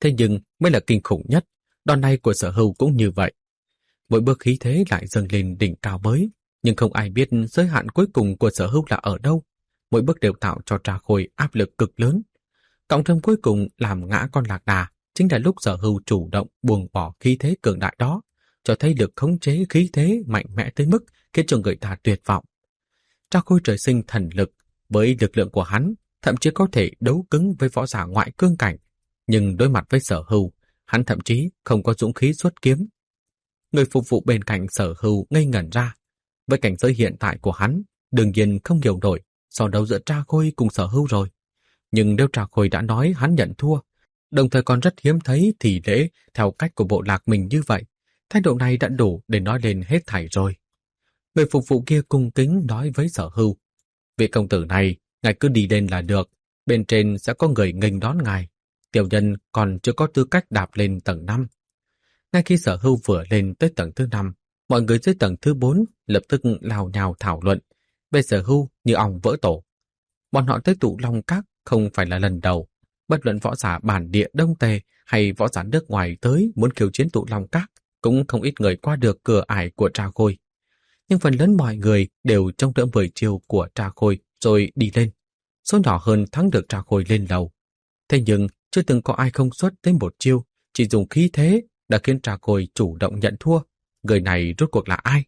Thế nhưng mới là kinh khủng nhất, đòn này của Sở Hưu cũng như vậy. Mỗi bước khí thế lại dâng lên đỉnh cao mới, nhưng không ai biết giới hạn cuối cùng của Sở Hưu là ở đâu. Mỗi bước đều tạo cho Trà Khôi áp lực cực lớn. Cộng thêm cuối cùng làm ngã con lạc đà, chính là lúc Sở Hưu chủ động buông bỏ khí thế cường đại đó, cho thấy được khống chế khí thế mạnh mẽ tới mức khiến cho người ta tuyệt vọng. Trà Khôi trời sinh thần lực, với lực lượng của hắn, thậm chí có thể đấu cứng với võ giả ngoại cương cảnh, nhưng đối mặt với Sở Hưu, hắn thậm chí không có dũng khí xuất kiếm. Người phục vụ bên cạnh Sở Hưu ngây ngẩn ra. Với cảnh giới hiện tại của hắn, đương nhiên không hiểu nổi so đấu giữa Trà Khôi cùng Sở Hưu rồi. Nhưng nếu Trà Khôi đã nói hắn nhận thua, đồng thời còn rất hiếm thấy thì lễ theo cách của bộ lạc mình như vậy, thái độ này đã đủ để nói lên hết thảy rồi. Người phục vụ kia cung kính nói với Sở Hưu: vị công tử này, ngài cứ đi lên là được, bên trên sẽ có người nghênh đón ngài. Tiểu nhân còn chưa có tư cách đạp lên tầng năm. Ngay khi Sở Hưu vừa lên tới tầng thứ năm, mọi người dưới tầng thứ bốn lập tức lao nhào thảo luận về Sở Hưu như ong vỡ tổ. Bọn họ tới Tụ Long Các không phải là lần đầu, bất luận võ giả bản địa Đông Tề hay võ giả nước ngoài tới muốn khiêu chiến Tụ Long Các, cũng không ít người qua được cửa ải của Trà Khôi. Nhưng phần lớn mọi người đều trông đỡ mười chiêu của Trà Khôi rồi đi lên. Số nhỏ hơn thắng được Trà Khôi lên lầu. Thế nhưng chưa từng có ai không xuất tới một chiêu, chỉ dùng khí thế đã khiến Trà Khôi chủ động nhận thua. Người này rốt cuộc là ai?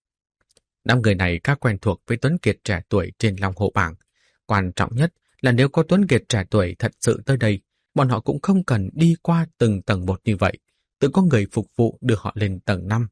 Năm người này khá quen thuộc với Tuấn Kiệt trẻ tuổi trên Long Hồ bảng. Quan trọng nhất là nếu có Tuấn Kiệt trẻ tuổi thật sự tới đây, bọn họ cũng không cần đi qua từng tầng một như vậy, tự có người phục vụ đưa họ lên tầng năm.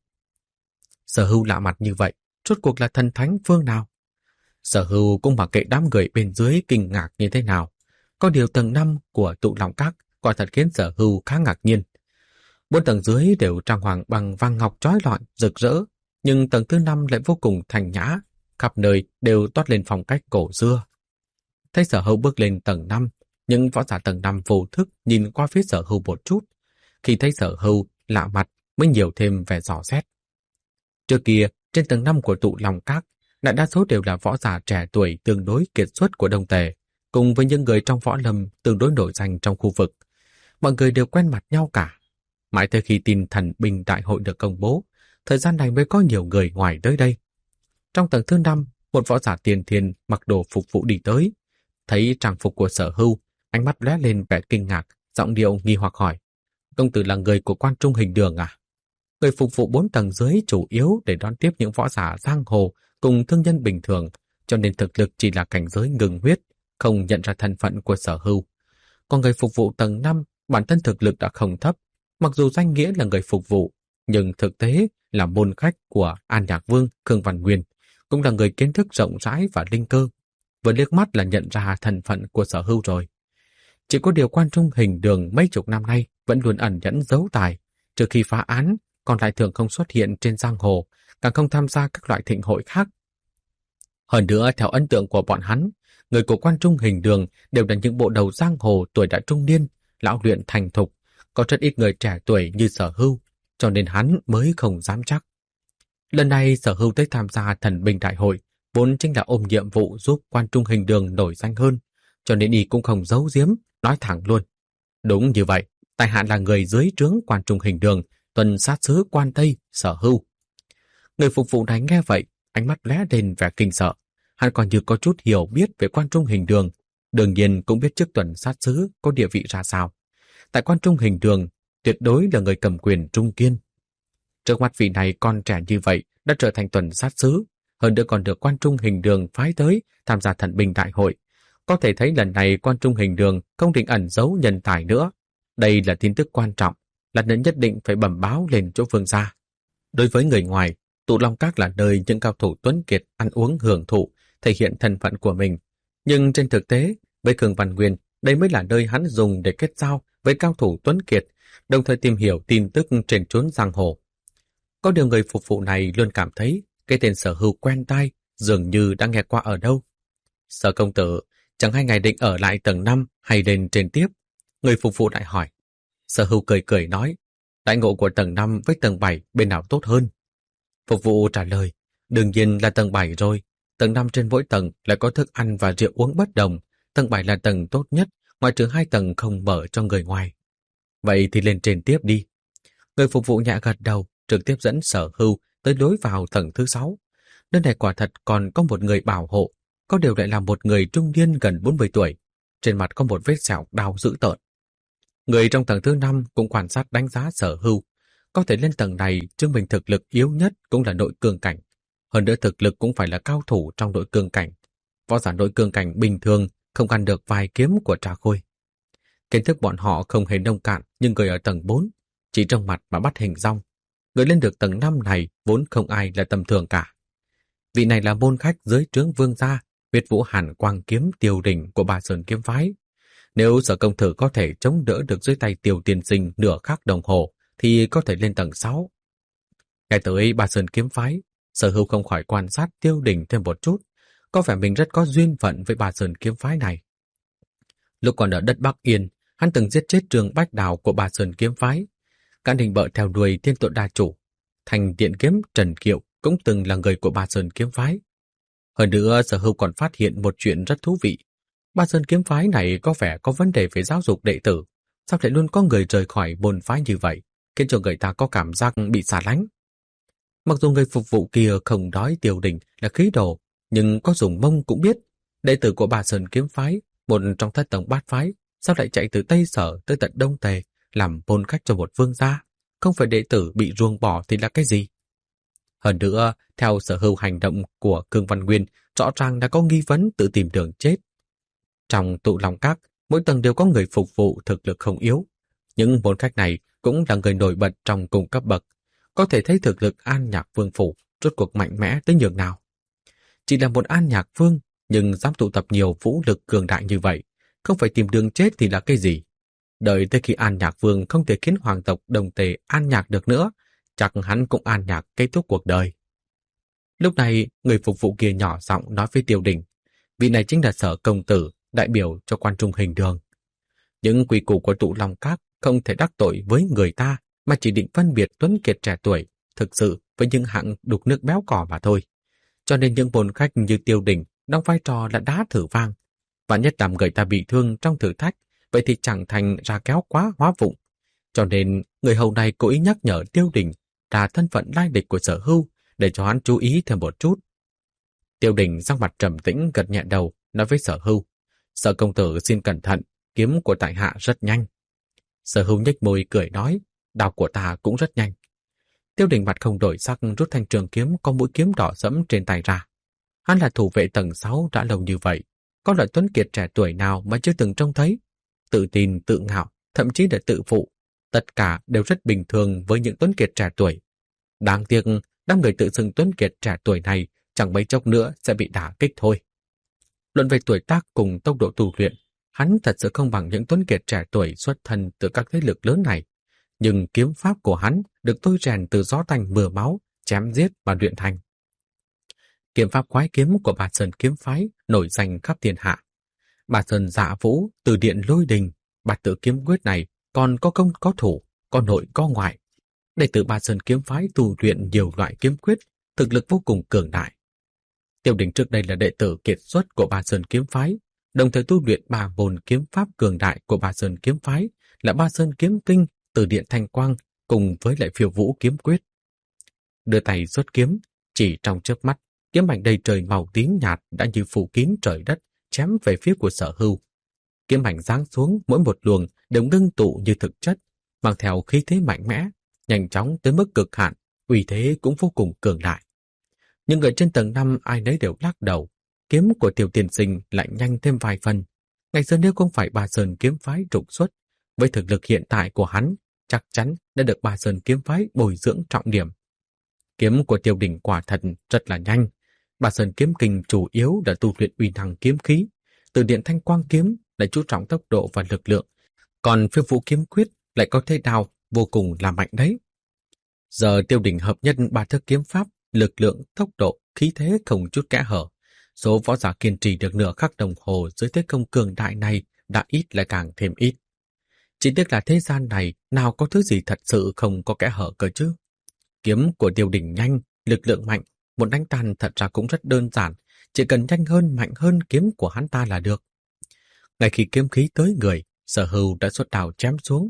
Sở Hưu lạ mặt như vậy, rốt cuộc là thần thánh phương nào? Sở Hưu cũng mặc kệ đám người bên dưới kinh ngạc như thế nào. Có điều tầng năm của Tụ Long Các quả thật khiến Sở Hưu khá ngạc nhiên. Bốn tầng dưới đều trang hoàng bằng vàng ngọc chói lọi, rực rỡ, nhưng tầng thứ năm lại vô cùng thanh nhã, khắp nơi đều toát lên phong cách cổ xưa. Thấy Sở Hưu bước lên tầng năm, những võ giả tầng năm vô thức nhìn qua phía Sở Hưu một chút. Khi thấy Sở Hưu lạ mặt mới nhiều thêm vẻ dò xét. Trước kia, trên tầng năm của Tụ Long Các, đại đa số đều là võ giả trẻ tuổi tương đối kiệt xuất của Đông Tề, cùng với những người trong võ lâm tương đối nổi danh trong khu vực. Mọi người đều quen mặt nhau cả. Mãi tới khi tin thần binh đại hội được công bố, thời gian này mới có nhiều người ngoài tới đây. Trong tầng thứ năm, một võ giả tiền thiên mặc đồ phục vụ đi tới. Thấy trang phục của Sở Hưu, ánh mắt lóe lên vẻ kinh ngạc, giọng điệu nghi hoặc hỏi: công tử là người của Quan Trung Hình Đường à? Người phục vụ bốn tầng dưới chủ yếu để đón tiếp những võ giả giang hồ cùng thương nhân bình thường, cho nên thực lực chỉ là cảnh giới ngừng huyết, không nhận ra thân phận của Sở Hưu. Còn người phục vụ tầng năm, bản thân thực lực đã không thấp, mặc dù danh nghĩa là người phục vụ, nhưng thực tế là môn khách của An Nhạc Vương Khương Văn Nguyên, cũng là người kiến thức rộng rãi và linh cơ. Vừa liếc mắt là nhận ra thân phận của Sở Hưu rồi. Chỉ có điều Quan Trung Hình Đường mấy chục năm nay vẫn luôn ẩn nhẫn giấu tài, trừ khi phá án, còn lại thường không xuất hiện trên giang hồ, càng không tham gia các loại thịnh hội khác. Hơn nữa, theo ấn tượng của bọn hắn, người của Quan Trung Hình Đường đều là những bộ đầu giang hồ tuổi đã trung niên, lão luyện thành thục, có rất ít người trẻ tuổi như Sở Hưu, cho nên hắn mới không dám chắc. Lần này Sở Hưu tới tham gia thần binh đại hội, vốn chính là ôm nhiệm vụ giúp Quan Trung Hình Đường nổi danh hơn, cho nên y cũng không giấu giếm, nói thẳng luôn. Đúng như vậy, tại hạ là người dưới trướng Quan Trung Hình Đường, tuần sát sứ Quan Tây, Sở Hưu. Người phục vụ này nghe vậy, ánh mắt lóe lên vẻ kinh sợ. Hắn còn như có chút hiểu biết về Quan Trung Hình Đường, đương nhiên cũng biết chức tuần sát sứ có địa vị ra sao. Tại Quan Trung Hình Đường, tuyệt đối là người cầm quyền trung kiên. Trước mắt vị này con trẻ như vậy đã trở thành tuần sát sứ, hơn nữa còn được Quan Trung Hình Đường phái tới tham gia thần binh đại hội. Có thể thấy lần này Quan Trung Hình Đường không định ẩn giấu nhân tài nữa. Đây là tin tức quan trọng, là nên nhất định phải bẩm báo lên chỗ vương gia. Đối với người ngoài, Tụ Long Các là nơi những cao thủ tuấn kiệt ăn uống hưởng thụ, thể hiện thân phận của mình. Nhưng trên thực tế, với Khương Văn Nguyên, đây mới là nơi hắn dùng để kết giao với cao thủ tuấn kiệt, đồng thời tìm hiểu tin tức trên chốn giang hồ. Có điều người phục vụ này luôn cảm thấy cái tên Sở Hưu quen tai, dường như đã nghe qua ở đâu. Sở công tử, chẳng hay ngài định ở lại tầng năm hay lên trên tiếp? Người phục vụ lại hỏi. Sở Hưu cười cười nói, đãi ngộ của tầng năm với tầng bảy bên nào tốt hơn? Phục vụ trả lời, đương nhiên là tầng bảy rồi. Tầng năm trên mỗi tầng lại có thức ăn và rượu uống bất đồng. Tầng bảy là tầng tốt nhất, ngoài trừ hai tầng không mở cho người ngoài. Vậy thì lên trên tiếp đi. Người phục vụ nhẹ gật đầu, trực tiếp dẫn Sở Hưu tới lối vào tầng thứ sáu. Nơi này quả thật còn có một người bảo hộ, có điều lại là một người trung niên gần bốn mươi tuổi. Trên mặt có một vết sẹo đau dữ tợn. Người trong tầng thứ năm cũng quan sát đánh giá Sở Hưu. Có thể lên tầng này, chứng minh thực lực yếu nhất cũng là nội cương cảnh. Hơn nữa thực lực cũng phải là cao thủ trong nội cương cảnh. Võ giả nội cương cảnh bình thường không ăn được vài kiếm của Trà Khôi. Kiến thức bọn họ không hề nông cạn, nhưng người ở tầng bốn chỉ trong mặt mà bắt hình dong. Người lên được tầng năm này vốn không ai là tầm thường cả. Vị này là môn khách dưới trướng vương gia, huyết vũ hàn quang kiếm Tiêu Đình của Ba Sơn kiếm phái. Nếu Sở công tử có thể chống đỡ được dưới tay Tiêu tiên sinh nửa khắc đồng hồ, thì có thể lên tầng sáu. Ngay tới Ba Sơn kiếm phái, Sở Hưu không khỏi quan sát Tiêu Đình thêm một chút, có vẻ mình rất có duyên phận với Ba Sơn kiếm phái này. Lúc còn ở đất Bắc Yên, hắn từng giết chết Trương Bách Đào của Ba Sơn kiếm phái. Cả đình bợ theo đuôi thiên tội đa chủ, thành điện kiếm Trần Kiệu cũng từng là người của Ba Sơn kiếm phái. Hơn nữa, Sở Hưu còn phát hiện một chuyện rất thú vị. Ba Sơn kiếm phái này có vẻ có vấn đề về giáo dục đệ tử. Sao lại luôn có người rời khỏi môn phái như vậy, khiến cho người ta có cảm giác bị xa lánh. Mặc dù người phục vụ kia không nói Tiêu Đình là khí đồ, nhưng có dùng mông cũng biết, đệ tử của Ba Sơn kiếm phái, một trong thất tông bát phái, sao lại chạy từ Tây Sở tới tận Đông Tề, làm môn khách cho một vương gia, không phải đệ tử bị ruồng bỏ thì là cái gì? Hơn nữa, theo Sở Hưu hành động của Cương Văn Nguyên, rõ ràng đã có nghi vấn tự tìm đường chết. Trong tụ lòng các, mỗi tầng đều có người phục vụ thực lực không yếu. Những môn khách này cũng là người nổi bật trong cùng cấp bậc, có thể thấy thực lực An Nhạc Vương phủ rốt cuộc mạnh mẽ tới nhường nào. Chỉ là một An Nhạc Vương, nhưng dám tụ tập nhiều vũ lực cường đại như vậy, không phải tìm đường chết thì là cái gì? Đợi tới khi An Nhạc Vương không thể khiến hoàng tộc Đồng Tề an nhạc được nữa, chắc hắn cũng an nhạc kết thúc cuộc đời. Lúc này, người phục vụ kia nhỏ giọng nói với Tiêu Đình, vị này chính là Sở công tử, đại biểu cho quan trung hình đường. Những quy củ của tụ long các không thể đắc tội với người ta, mà chỉ định phân biệt tuấn kiệt trẻ tuổi, thực sự với những hạng đục nước béo cỏ mà thôi. Cho nên những môn khách như Tiêu Đình đóng vai trò là đá thử vang. Và nhất làm người ta bị thương trong thử thách, vậy thì chẳng thành ra kéo quá hóa vụng. Cho nên người hầu này cố ý nhắc nhở Tiêu Đình là thân phận lai lịch của Sở Hưu để cho hắn chú ý thêm một chút. Tiêu Đình sắc mặt trầm tĩnh gật nhẹ đầu nói với Sở Hưu, Sở công tử xin cẩn thận, kiếm của tại hạ rất nhanh. Sở Hưu nhếch môi cười nói, đao của ta cũng rất nhanh. Tiêu Đình mặt không đổi sắc rút thanh trường kiếm có mũi kiếm đỏ sẫm trên tay ra. Hắn là thủ vệ tầng sáu đã lâu như vậy, có loại tuấn kiệt trẻ tuổi nào mà chưa từng trông thấy. Tự tin, tự ngạo, thậm chí là tự phụ, tất cả đều rất bình thường với những tuấn kiệt trẻ tuổi. Đáng tiếc, đám người tự xưng tuấn kiệt trẻ tuổi này chẳng mấy chốc nữa sẽ bị đả kích thôi. Luận về tuổi tác cùng tốc độ tu luyện, hắn thật sự không bằng những tuấn kiệt trẻ tuổi xuất thân từ các thế lực lớn này. Nhưng kiếm pháp của hắn được tôi rèn từ gió tanh mưa máu, chém giết và luyện thành. Kiếm pháp quái kiếm của Ba Sơn kiếm phái nổi danh khắp thiên hạ. Ba Sơn Dạ Vũ, Từ Điện Lôi Đình, Bát Tự kiếm quyết này còn có công có thủ, có nội có ngoại. Đệ tử Ba Sơn kiếm phái tu luyện nhiều loại kiếm quyết, thực lực vô cùng cường đại. Tiêu Đình trước đây là đệ tử kiệt xuất của Ba Sơn kiếm phái, đồng thời tu luyện ba môn kiếm pháp cường đại của Ba Sơn kiếm phái là Ba Sơn kiếm kinh, Từ Điện Thanh Quang cùng với lại Phiêu Vũ kiếm quyết. Đưa tay xuất kiếm, chỉ trong chớp mắt, kiếm mảnh đầy trời màu tím nhạt đã như phủ kín trời đất, chém về phía của Sở Hưu. Kiếm mảnh giáng xuống, mỗi một luồng đều ngưng tụ như thực chất, mang theo khí thế mạnh mẽ, nhanh chóng tới mức cực hạn, uy thế cũng vô cùng cường đại. Nhưng ở trên tầng năm ai nấy đều lắc đầu, kiếm của Tiểu Tiên Sinh lại nhanh thêm vài phần. Ngày xưa nếu không phải Ba Sơn kiếm phái trục xuất, với thực lực hiện tại của hắn, chắc chắn đã được Ba Sơn kiếm phái bồi dưỡng trọng điểm. Kiếm của Tiêu Đình quả thật rất là nhanh. Ba Sơn kiếm kinh chủ yếu là tu luyện uy năng kiếm khí, Từ Điện Thanh Quang kiếm lại chú trọng tốc độ và lực lượng, còn Phiêu Vũ kiếm quyết lại có thế đao vô cùng là mạnh đấy. Giờ Tiêu Đình hợp nhất ba thức kiếm pháp, lực lượng, tốc độ, khí thế không chút kẽ hở. Số võ giả kiên trì được nửa khắc đồng hồ dưới thế công cường đại này đã ít lại càng thêm ít. Chỉ tiếc là thế gian này nào có thứ gì thật sự không có kẽ hở cơ chứ. Kiếm của Tiêu Đình nhanh, lực lượng mạnh, một đánh tan thật ra cũng rất đơn giản, chỉ cần nhanh hơn, mạnh hơn kiếm của hắn ta là được. Ngay khi kiếm khí tới người, Sở Hưu đã xuất đao chém xuống.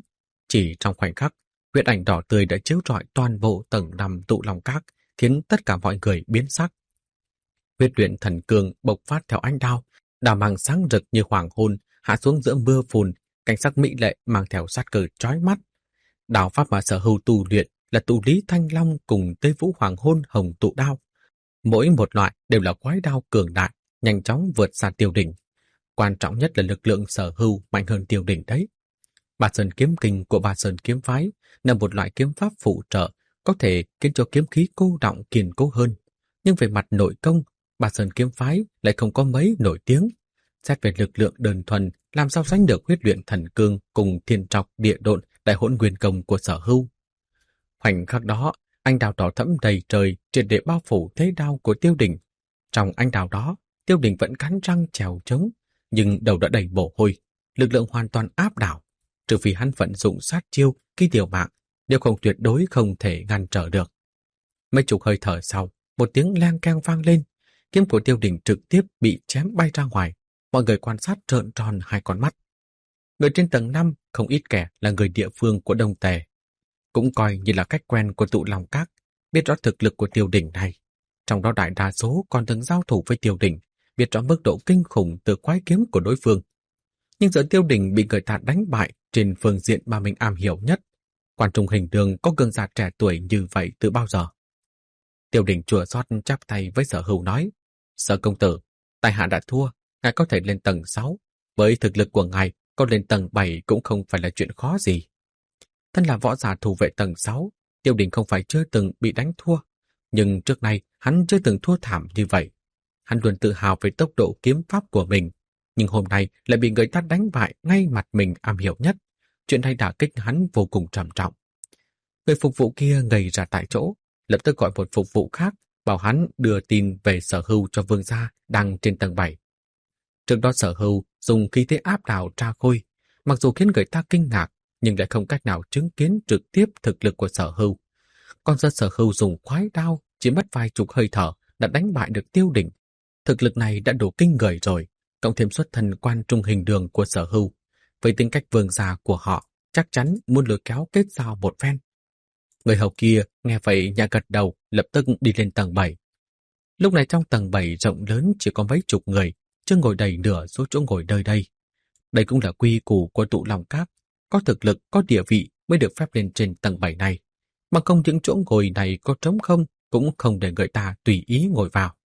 Chỉ trong khoảnh khắc, huyết ảnh đỏ tươi đã chiếu rọi toàn bộ tầng năm tụ long các, khiến tất cả mọi người biến sắc. Huyết luyện thần cương bộc phát theo ánh đao, đao mang sáng rực như hoàng hôn hạ xuống giữa mưa phùn, cảnh sắc mỹ lệ mang theo sát cơ chói mắt. Đạo pháp mà Sở Hưu tu luyện là tụ lý thanh long cùng Tây Vũ Hoàng Hôn hồng tụ đao. Mỗi một loại đều là quái đao cường đại, nhanh chóng vượt xa Tiêu Đỉnh. Quan trọng nhất là lực lượng Sở Hưu mạnh hơn Tiêu Đỉnh đấy. Ba Sơn kiếm kinh của Ba Sơn kiếm phái là một loại kiếm pháp phụ trợ, có thể khiến cho kiếm khí cô đọng kiên cố hơn. Nhưng về mặt nội công, Ba Sơn kiếm phái lại không có mấy nổi tiếng. Xét về lực lượng đơn thuần, làm sao sánh được huyết luyện thần cương cùng thiên trọc địa độn đại hỗn nguyên công của Sở Hưu. Khoảnh khắc đó, anh đào đỏ thẫm đầy trời triệt để bao phủ thế đao của Tiêu Đỉnh. Trong anh đào đó, Tiêu Đỉnh vẫn cắn răng trèo trống, nhưng đầu đã đầy mồ hôi, lực lượng hoàn toàn áp đảo. Trừ phi hắn vận dụng sát chiêu khi điều mạng, nếu không tuyệt đối không thể ngăn trở được. Mấy chục hơi thở sau, một tiếng leng keng vang lên, kiếm của Tiêu Đỉnh trực tiếp bị chém bay ra ngoài. Mọi người quan sát trợn tròn hai con mắt. Người trên tầng năm không ít kẻ là người địa phương của Đông Tề, cũng coi như là cách quen của tụ long các, biết rõ thực lực của Tiêu Đỉnh này. Trong đó đại đa số còn từng giao thủ với Tiêu Đỉnh, biết rõ mức độ kinh khủng từ quái kiếm của đối phương. Nhưng giờ Tiêu Đỉnh bị người ta đánh bại trên phương diện mà mình am hiểu nhất. Quan Trung Hình Đường có cường giả trẻ tuổi như vậy từ bao giờ? Tiêu Đỉnh chùa xót chắp tay với Sở Hưu nói: Sở công tử, tại hạ đã thua, ngài có thể lên tầng sáu. Với thực lực của ngài, có lên tầng bảy cũng không phải là chuyện khó gì. Thân là võ giả thủ vệ tầng sáu, Tiêu Đỉnh không phải chưa từng bị đánh thua, nhưng trước nay hắn chưa từng thua thảm như vậy. Hắn luôn tự hào về tốc độ kiếm pháp của mình, nhưng hôm nay lại bị người ta đánh bại ngay mặt mình am hiểu nhất. Chuyện này đả kích hắn vô cùng trầm trọng. Người phục vụ kia ngây ra tại chỗ, lập tức gọi một phục vụ khác, bảo hắn đưa tin về Sở Hưu cho vương gia đang trên tầng bảy. Trước đó Sở Hưu dùng khí thế áp đảo Tra Khôi, mặc dù khiến người ta kinh ngạc, nhưng lại không cách nào chứng kiến trực tiếp thực lực của Sở Hưu. Còn giờ Sở Hưu dùng khoái đao, chỉ mất vài chục hơi thở đã đánh bại được Tiêu Đỉnh. Thực lực này đã đủ kinh người rồi, cộng thêm xuất thân Quan Trung Hình Đường của Sở Hưu. Với tính cách vương gia của họ, chắc chắn muốn lôi kéo kết giao một phen. Người hầu kia nghe vậy nhà gật đầu, lập tức đi lên tầng bảy. Lúc này trong tầng bảy rộng lớn chỉ có mấy chục người, chưa ngồi đầy nửa số chỗ ngồi nơi đây. Đây cũng là quy củ của tụ long các, có thực lực, có địa vị mới được phép lên trên tầng bảy này. Mà không những chỗ ngồi này có trống không, cũng không để người ta tùy ý ngồi vào.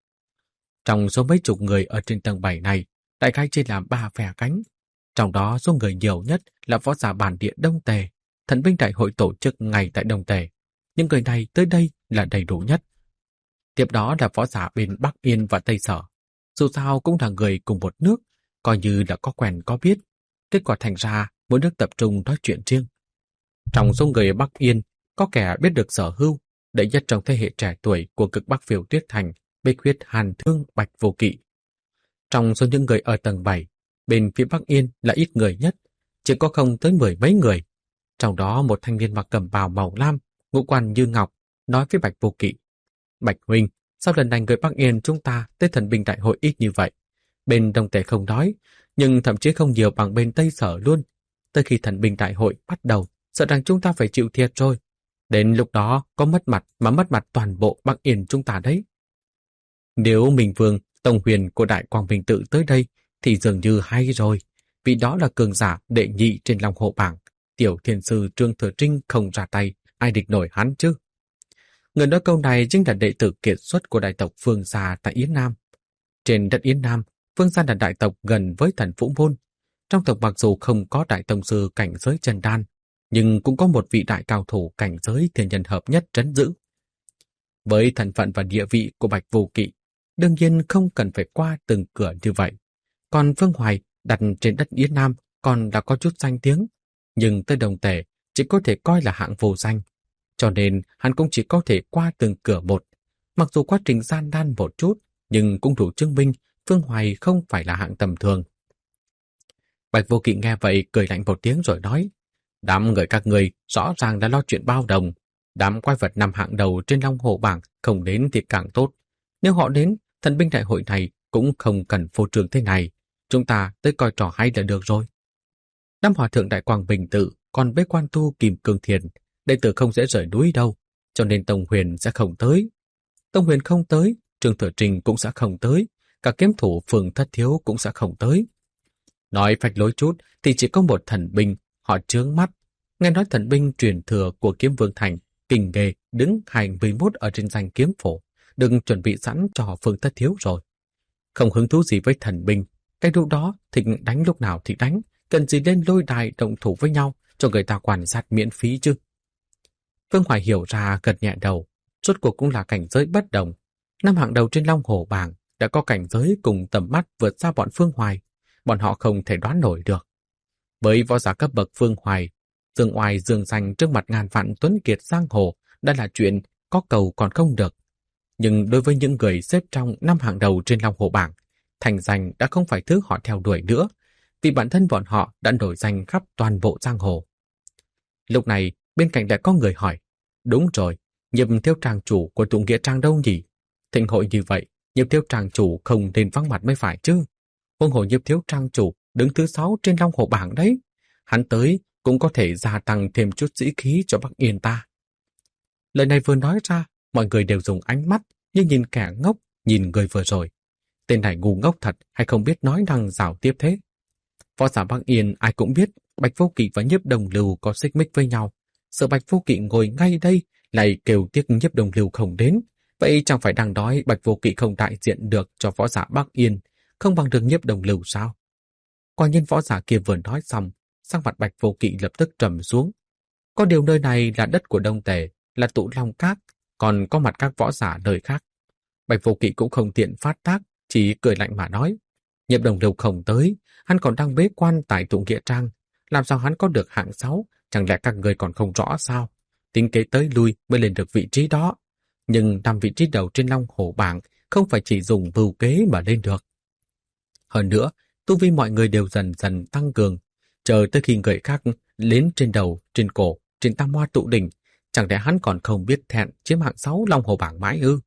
Trong số mấy chục người ở trên tầng bảy này, đại khái chia làm ba phe cánh. Trong đó số người nhiều nhất là võ giả bản địa Đông Tề, thần binh đại hội tổ chức ngay tại Đông Tề. Những người này tới đây là đầy đủ nhất. Tiếp đó là võ giả bên Bắc Yên và Tây Sở. Dù sao cũng là người cùng một nước, coi như là có quen có biết. Kết quả thành ra mỗi nước tập trung nói chuyện riêng. Trong số người Bắc Yên, có kẻ biết được Sở Hưu, đệ nhất trong thế hệ trẻ tuổi của cực Bắc Phiêu Tuyết Thành, Bích Huyết Hàn Thương Bạch Vô Kỵ. Trong số những người ở tầng bảy, bên phía Bắc Yên là ít người nhất, chỉ có không tới mười mấy người. Trong đó một thanh niên mặc cẩm bào màu lam, ngũ quan như ngọc, nói với Bạch Vô Kỵ: Bạch huynh, sao lần này người Bắc Yên chúng ta tới thần binh đại hội ít như vậy? Bên Đông Tề không nói, nhưng thậm chí không nhiều bằng bên Tây Sở luôn. Tới khi thần binh đại hội bắt đầu, sợ rằng chúng ta phải chịu thiệt rồi. Đến lúc đó có mất mặt mà mất mặt toàn bộ Bắc Yên chúng ta đấy. Nếu Minh Vương, Tông Huyền của Đại Quang Minh Tự tới đây thì dường như hay rồi. Vì đó là cường giả đệ nhị trên Long Hộ bảng. Tiểu thiên sư Trương Thừa Trinh không ra tay, ai địch nổi hắn chứ? Người nói câu này chính là đệ tử kiệt xuất của đại tộc Phương Gia tại Yến Nam. Trên đất Yến Nam, Phương Gia là đại tộc gần với Thần Vũ Môn. Trong tộc mặc dù không có đại tông sư cảnh giới chân đan, nhưng cũng có một vị đại cao thủ cảnh giới thiên nhân hợp nhất trấn giữ. Với thân phận và địa vị của Bạch Vô Kỵ, đương nhiên không cần phải qua từng cửa như vậy. Còn Phương Hoài đặt trên đất Yến Nam còn đã có chút danh tiếng, nhưng tới Đông Tề chỉ có thể coi là hạng vô danh. Cho nên hắn cũng chỉ có thể qua từng cửa một. Mặc dù quá trình gian nan một chút, nhưng cũng đủ chứng minh Phương Hoài không phải là hạng tầm thường. Bạch Vô Kỵ nghe vậy cười lạnh một tiếng rồi nói: Đám người các người rõ ràng đã lo chuyện bao đồng. Đám quái vật nằm hạng đầu trên Long Hồ bảng không đến thì càng tốt. Nếu họ đến, thần binh đại hội này cũng không cần phô trương thế này. Chúng ta tới coi trò hay là được rồi. Đám hòa thượng Đại Quang Bình Tự còn bế quan tu Kim Cương Thiền, đệ tử không dễ rời núi đâu, cho nên Tông Huyền sẽ không tới. Tông Huyền không tới, Trương Thừa Trình cũng sẽ không tới, cả kiếm thủ Phường Thất Thiếu cũng sẽ không tới. Nói phách lối chút thì chỉ có một thần binh, họ chướng mắt. Nghe nói thần binh truyền thừa của Kiếm Vương Thành, Kình Nghề đứng hai mươi mốt ở trên danh kiếm phổ, đừng chuẩn bị sẵn cho Phường Thất Thiếu rồi. Không hứng thú gì với thần binh, cái lúc đó thịnh đánh lúc nào thì đánh, cần gì lên lôi đài động thủ với nhau cho người ta quan sát miễn phí chứ. Vương Hoài hiểu ra, gật nhẹ đầu, rốt cuộc cũng là cảnh giới bất đồng. Năm hạng đầu trên Long Hổ bảng đã có cảnh giới cùng tầm mắt vượt xa bọn Phương Hoài, bọn họ không thể đoán nổi được. Với võ giả cấp bậc Phương Hoài, dương oai dương danh trước mặt ngàn vạn tuấn kiệt giang hồ đã là chuyện có cầu còn không được. Nhưng đối với những người xếp trong năm hạng đầu trên Long Hổ bảng, thành danh đã không phải thứ họ theo đuổi nữa, vì bản thân bọn họ đã nổi danh khắp toàn bộ giang hồ. Lúc này, bên cạnh lại có người hỏi, đúng rồi, Nhiếp Thiếu Trang chủ của Tụng Nghĩa Trang đâu nhỉ? Thịnh hội như vậy, Nhiếp Thiếu Trang chủ không nên vắng mặt mới phải chứ. Huống hồ Nhiếp Thiếu Trang chủ đứng thứ sáu trên Long Hổ bảng đấy. Hắn tới cũng có thể gia tăng thêm chút sĩ khí cho Bắc Yên ta. Lời này vừa nói ra, mọi người đều dùng ánh mắt như nhìn kẻ ngốc nhìn người vừa rồi. Tên này ngu ngốc thật hay không biết nói năng rào tiếp thế? Võ giả Bắc Yên ai cũng biết Bạch Vô Kỵ và Nhiếp Đồng Lưu có xích mích với nhau. Sợ Bạch Vô Kỵ ngồi ngay đây lại kêu tiếc Nhiếp Đồng Lưu không đến. Vậy chẳng phải đang nói Bạch Vô Kỵ không đại diện được cho võ giả Bắc Yên, không bằng được Nhiếp Đồng Lưu sao? Quả nhiên võ giả kia vừa nói xong, sắc mặt Bạch Vô Kỵ lập tức trầm xuống. Có điều nơi này là đất của Đông Tề, là Tụ Long Các, còn có mặt các võ giả nơi khác. Bạch Vô Kỵ cũng không tiện phát tác, chỉ cười lạnh mà nói. Nhiếp Đồng Lưu không tới, hắn còn đang bế quan tại Tụng Nghĩa Trang. Làm sao hắn có được hạng sáu, chẳng lẽ các người còn không rõ sao? Tính kế tới lui mới lên được vị trí đó. Nhưng năm vị trí đầu trên Long Hổ bảng không phải chỉ dùng mưu kế mà lên được. Hơn nữa, tu vi mọi người đều dần dần tăng cường, chờ tới khi người khác lên trên đầu, trên cổ, trên tam hoa tụ đỉnh, chẳng lẽ hắn còn không biết thẹn chiếm hạng sáu Long Hổ bảng mãi ư?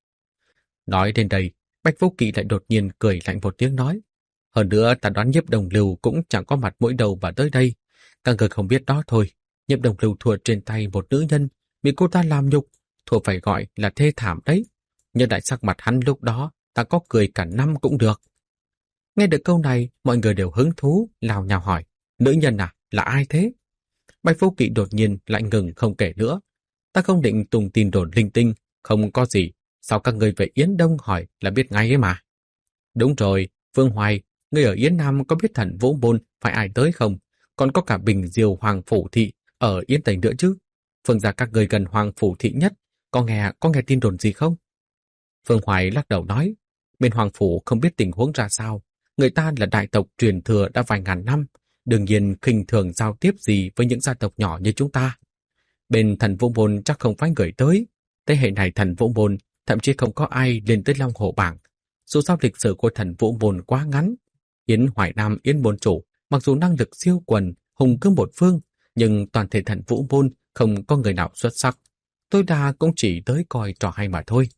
Nói đến đây, Bạch Vô Kỵ lại đột nhiên cười lạnh một tiếng nói. Hơn nữa ta đoán Nhiếp Đồng Lưu cũng chẳng có mặt mũi đầu và tới đây. Các người không biết đó thôi, Nhiếp Đồng Lưu thua trên tay một nữ nhân, bị cô ta làm nhục, thua phải gọi là thê thảm đấy. Nhân đại sắc mặt hắn lúc đó, ta có cười cả năm cũng được. Nghe được câu này, mọi người đều hứng thú, lao nhào hỏi, nữ nhân à, là ai thế? Bạch Vô Kỵ đột nhiên lại ngừng không kể nữa. Ta không định tung tin đồn linh tinh, không có gì. Sao các người về Yến Đông hỏi là biết ngay ấy mà. Đúng rồi, Vương Hoài, người ở Yến Nam có biết thần Vũ Môn phải ai tới không? Còn có cả Bình Diều Hoàng Phủ Thị ở Yến Tây nữa chứ. Phương gia các người gần Hoàng Phủ Thị nhất, có nghe có nghe tin đồn gì không? Vương Hoài lắc đầu nói, bên Hoàng Phủ không biết tình huống ra sao. Người ta là đại tộc truyền thừa đã vài ngàn năm, đương nhiên khinh thường giao tiếp gì với những gia tộc nhỏ như chúng ta. Bên thần Vũ Môn chắc không phải người tới. Thế hệ này thần Vũ Môn thậm chí không có ai lên tới Long Hổ bảng. Dù sao lịch sử của thần Vũ Môn quá ngắn. Yến Hoài Nam Yến Môn chủ, mặc dù năng lực siêu quần, hùng cương một phương, nhưng toàn thể thần Vũ Môn không có người nào xuất sắc. Tối đa cũng chỉ tới coi trò hay mà thôi.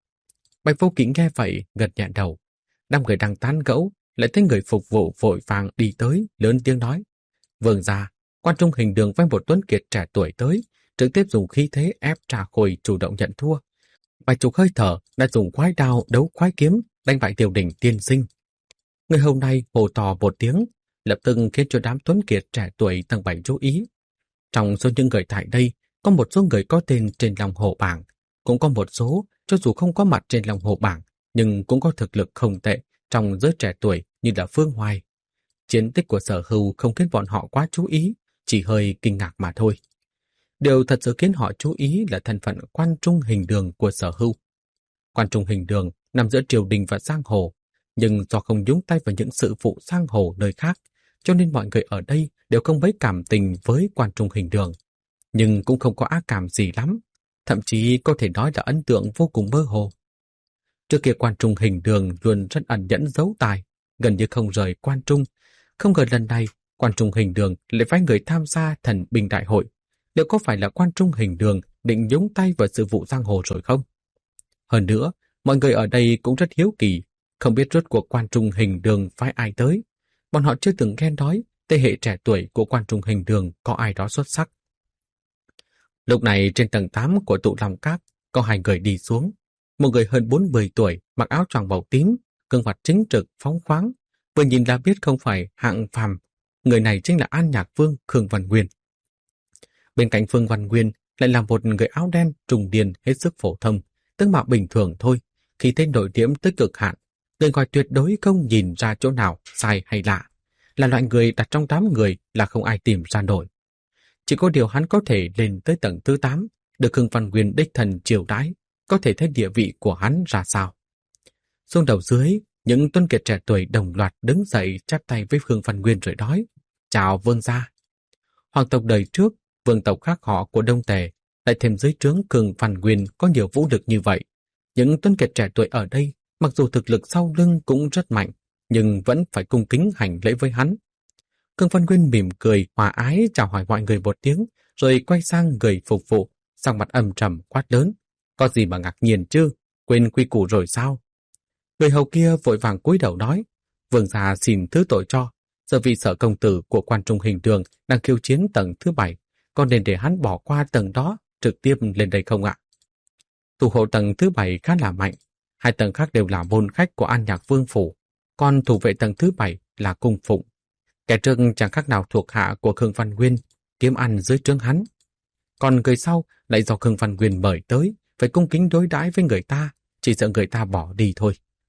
Bạch Vô Kỵ nghe vậy, gật nhẹ đầu. Năm người đang tán gẫu, lại thấy người phục vụ vội vàng đi tới, lớn tiếng nói. Vương gia, Quan Trung Hình Đường với một tuấn kiệt trẻ tuổi tới, trực tiếp dùng khí thế ép Trà Khôi chủ động nhận thua. Vài chục hơi thở đã dùng khoái đao đấu khoái kiếm đánh bại Tiểu Đỉnh tiên sinh. Người hầu này hô to một tiếng, lập tức khiến cho đám tuấn kiệt trẻ tuổi tầng bảy chú ý. Trong số những người tại đây, có một số người có tên trên Long Hổ bảng, cũng có một số cho dù không có mặt trên Long Hổ bảng, nhưng cũng có thực lực không tệ trong giới trẻ tuổi như là Phương Hoài. Chiến tích của Sở Hưu không khiến bọn họ quá chú ý, chỉ hơi kinh ngạc mà thôi. Điều thật sự khiến họ chú ý là thân phận Quan Trung Hình Đường của Sở Hưu. Quan Trung Hình Đường nằm giữa triều đình và giang hồ, nhưng do không nhúng tay vào những sự vụ giang hồ nơi khác, cho nên mọi người ở đây đều không mấy cảm tình với Quan Trung Hình Đường, nhưng cũng không có ác cảm gì lắm, thậm chí có thể nói là ấn tượng vô cùng mơ hồ. Trước kia Quan Trung Hình Đường luôn rất ẩn nhẫn giấu tài, gần như không rời Quan Trung. Không ngờ lần này, Quan Trung Hình Đường lại phái người tham gia thần binh đại hội. Liệu có phải là Quan Trung Hình Đường định nhúng tay vào sự vụ giang hồ rồi không? Hơn nữa, mọi người ở đây cũng rất hiếu kỳ, không biết rốt cuộc Quan Trung Hình Đường phái ai tới. Bọn họ chưa từng nghe nói thế hệ trẻ tuổi của Quan Trung Hình Đường có ai đó xuất sắc. Lúc này trên tầng tám của tụ Long Các có hai người đi xuống. Một người hơn bốn mươi tuổi, mặc áo choàng màu tím, gương mặt chính trực, phóng khoáng, vừa nhìn là biết không phải hạng phàm. Người này chính là An Nhạc Vương Khương Văn Nguyên. Bên cạnh Phương Văn Nguyên lại là một người áo đen trùng điền hết sức phổ thông, tướng mạo bình thường thôi, khi thấy nổi điểm tới cực hạn, người ngoài tuyệt đối không nhìn ra chỗ nào sai hay lạ, là loại người đặt trong tám người là không ai tìm ra nổi. Chỉ có điều hắn có thể lên tới tầng thứ tám, được Khương Văn Nguyên đích thần chiều đãi, có thể thấy địa vị của hắn ra sao. Xuống đầu dưới, những tuân kiệt trẻ tuổi đồng loạt đứng dậy chắp tay với Khương Văn Nguyên rồi nói: "Chào vương gia." Hoàng tộc đời trước, vương tộc khác họ của Đông Tề, lại thêm dưới trướng Khương Văn Nguyên có nhiều vũ lực như vậy. Những tuân kiệt trẻ tuổi ở đây, mặc dù thực lực sau lưng cũng rất mạnh, nhưng vẫn phải cung kính hành lễ với hắn. Khương Văn Nguyên mỉm cười, hòa ái chào hỏi mọi người một tiếng, rồi quay sang người phục vụ, sang mặt âm trầm quát lớn: "Có gì mà ngạc nhiên chứ? Quên quy củ rồi sao?" Người hầu kia vội vàng cúi đầu nói: "Vương gia xin thứ tội cho, giờ vị sở công tử của Quan Trung Hình Đường đang khiêu chiến tầng thứ bảy, còn nên để hắn bỏ qua tầng đó, trực tiếp lên đây không ạ?" Thủ hộ tầng thứ bảy khá là mạnh, hai tầng khác đều là môn khách của An Nhạc Vương phủ, còn thủ vệ tầng thứ bảy là cung phụng. Kẻ trước chẳng khác nào thuộc hạ của Khương Văn Nguyên, kiếm ăn dưới trướng hắn. Còn người sau lại do Khương Văn Nguyên mời tới, phải cung kính đối đãi với người ta, chỉ sợ người ta bỏ đi thôi.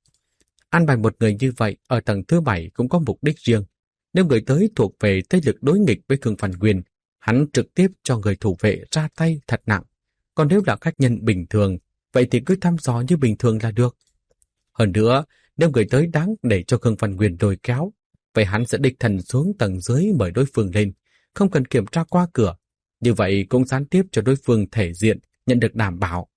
An bài một người như vậy ở tầng thứ bảy cũng có mục đích riêng. Nếu người tới thuộc về thế lực đối nghịch với Khương Văn Nguyên, hắn trực tiếp cho người thủ vệ ra tay thật nặng. Còn nếu là khách nhân bình thường, vậy thì cứ thăm dò như bình thường là được. Hơn nữa, nếu người tới đáng để cho Khương Văn Nguyên lôi kéo, vậy hắn sẽ đích thần xuống tầng dưới mời đối phương lên, không cần kiểm tra qua cửa. Như vậy cũng gián tiếp cho đối phương thể diện, nhận được đảm bảo.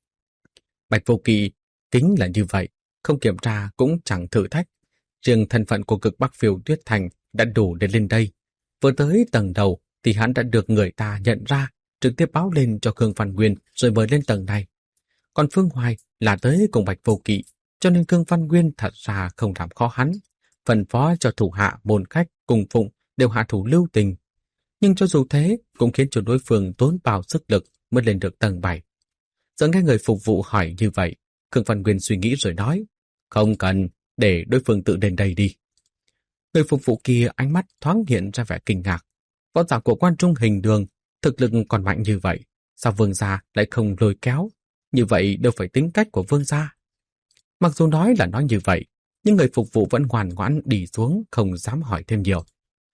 Bạch Vô Kỵ kính là như vậy, không kiểm tra cũng chẳng thử thách. Riêng thân phận của cực Bắc Phiêu Tuyết Thành đã đủ để lên đây. Vừa tới tầng đầu thì hắn đã được người ta nhận ra, trực tiếp báo lên cho Khương Văn Nguyên rồi mời lên tầng này. Còn Phương Hoài là tới cùng Bạch Vô Kỵ, cho nên Khương Văn Nguyên thật ra không làm khó hắn, phân phó cho thủ hạ môn khách cùng phụng đều hạ thủ lưu tình. Nhưng cho dù thế cũng khiến cho đối phương tốn bao sức lực mới lên được tầng bảy. Giờ nghe người phục vụ hỏi như vậy, Khương Văn Nguyên suy nghĩ rồi nói: "Không cần, để đối phương tự đến đây đi." Người phục vụ kia ánh mắt thoáng hiện ra vẻ kinh ngạc. Võ giả của Quan Trung Hình Đường thực lực còn mạnh như vậy, sao vương gia lại không lôi kéo? Như vậy đâu phải tính cách của vương gia. Mặc dù nói là nói như vậy, nhưng người phục vụ vẫn ngoan ngoãn đi xuống, không dám hỏi thêm nhiều.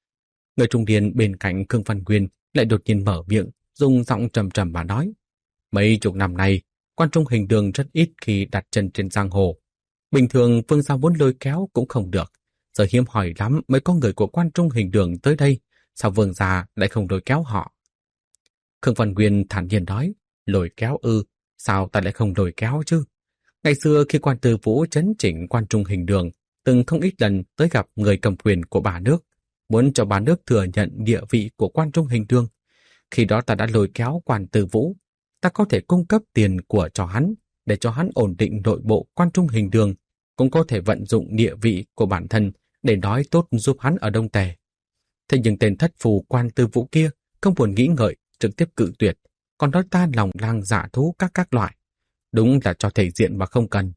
Người trung niên bên cạnh Khương Văn Nguyên lại đột nhiên mở miệng, dùng giọng trầm trầm mà nói: "Mấy chục năm nay, Quan Trung Hình Đường rất ít khi đặt chân trên giang hồ. Bình thường vương gia muốn lôi kéo cũng không được. Giờ hiếm hỏi lắm mới có người của Quan Trung Hình Đường tới đây, sao vương gia lại không lôi kéo họ?" Khương Văn Nguyên thản nhiên nói: "Lôi kéo ư, sao ta lại không lôi kéo chứ? Ngày xưa khi quan tư Vũ chấn chỉnh Quan Trung Hình Đường, từng không ít lần tới gặp người cầm quyền của bà nước, muốn cho bà nước thừa nhận địa vị của Quan Trung Hình Đường. Khi đó ta đã lôi kéo quan tư Vũ, ta có thể cung cấp tiền của cho hắn, để cho hắn ổn định nội bộ Quan Trung Hình Đường, cũng có thể vận dụng địa vị của bản thân để nói tốt giúp hắn ở Đông Tề. Thế nhưng tên thất phù quan tư Vũ kia không buồn nghĩ ngợi, trực tiếp cự tuyệt, còn nói ta lòng lang dạ thú các các loại. Đúng là cho thể diện mà không cần."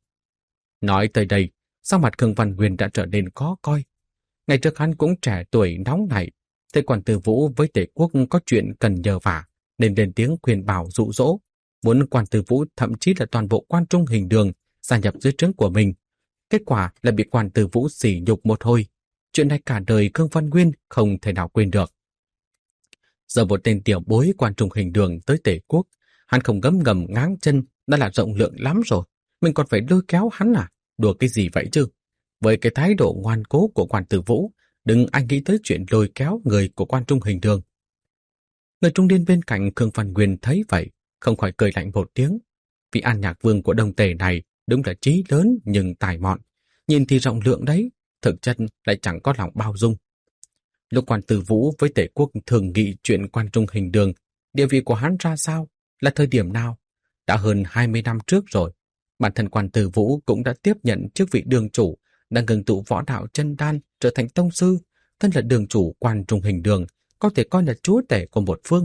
Nói tới đây, sắc mặt Khương Văn Nguyên đã trở nên khó coi. Ngày trước hắn cũng trẻ tuổi nóng nảy, thấy quan tư Vũ với Tề quốc có chuyện cần nhờ vả, nên lên tiếng khuyên bảo dụ dỗ, muốn quan tư Vũ thậm chí là toàn bộ Quan Trung Hình Đường gia nhập dưới trướng của mình. Kết quả là bị quan tư Vũ sỉ nhục một hồi. Chuyện này cả đời Khương Văn Nguyên không thể nào quên được. Giờ một tên tiểu bối Quan Trung Hình Đường tới Tề quốc, hắn không ngấm ngầm ngáng chân đã là rộng lượng lắm rồi, mình còn phải lôi kéo hắn à? Đùa cái gì vậy chứ? Với cái thái độ ngoan cố của quan tử Vũ, đừng anh nghĩ tới chuyện lôi kéo người của Quan Trung Hình Đường. Người trung niên bên cạnh Khương Văn Nguyên thấy vậy, không khỏi cười lạnh một tiếng. Vị An Nhạc Vương của Đông Tề này đúng là trí lớn nhưng tài mọn, nhìn thì rộng lượng đấy, thực chất lại chẳng có lòng bao dung. Lúc quan tử Vũ với Tề quốc thường nghị chuyện Quan Trung Hình Đường, địa vị của hắn ra sao, là thời điểm nào? Đã hơn hai mươi năm trước rồi. Bản thân quan tử Vũ cũng đã tiếp nhận chức vị đường chủ, đang ngừng tụ võ đạo chân đan trở thành tông sư, thân là đường chủ quan trung hình đường, có thể coi là chúa tể của một phương.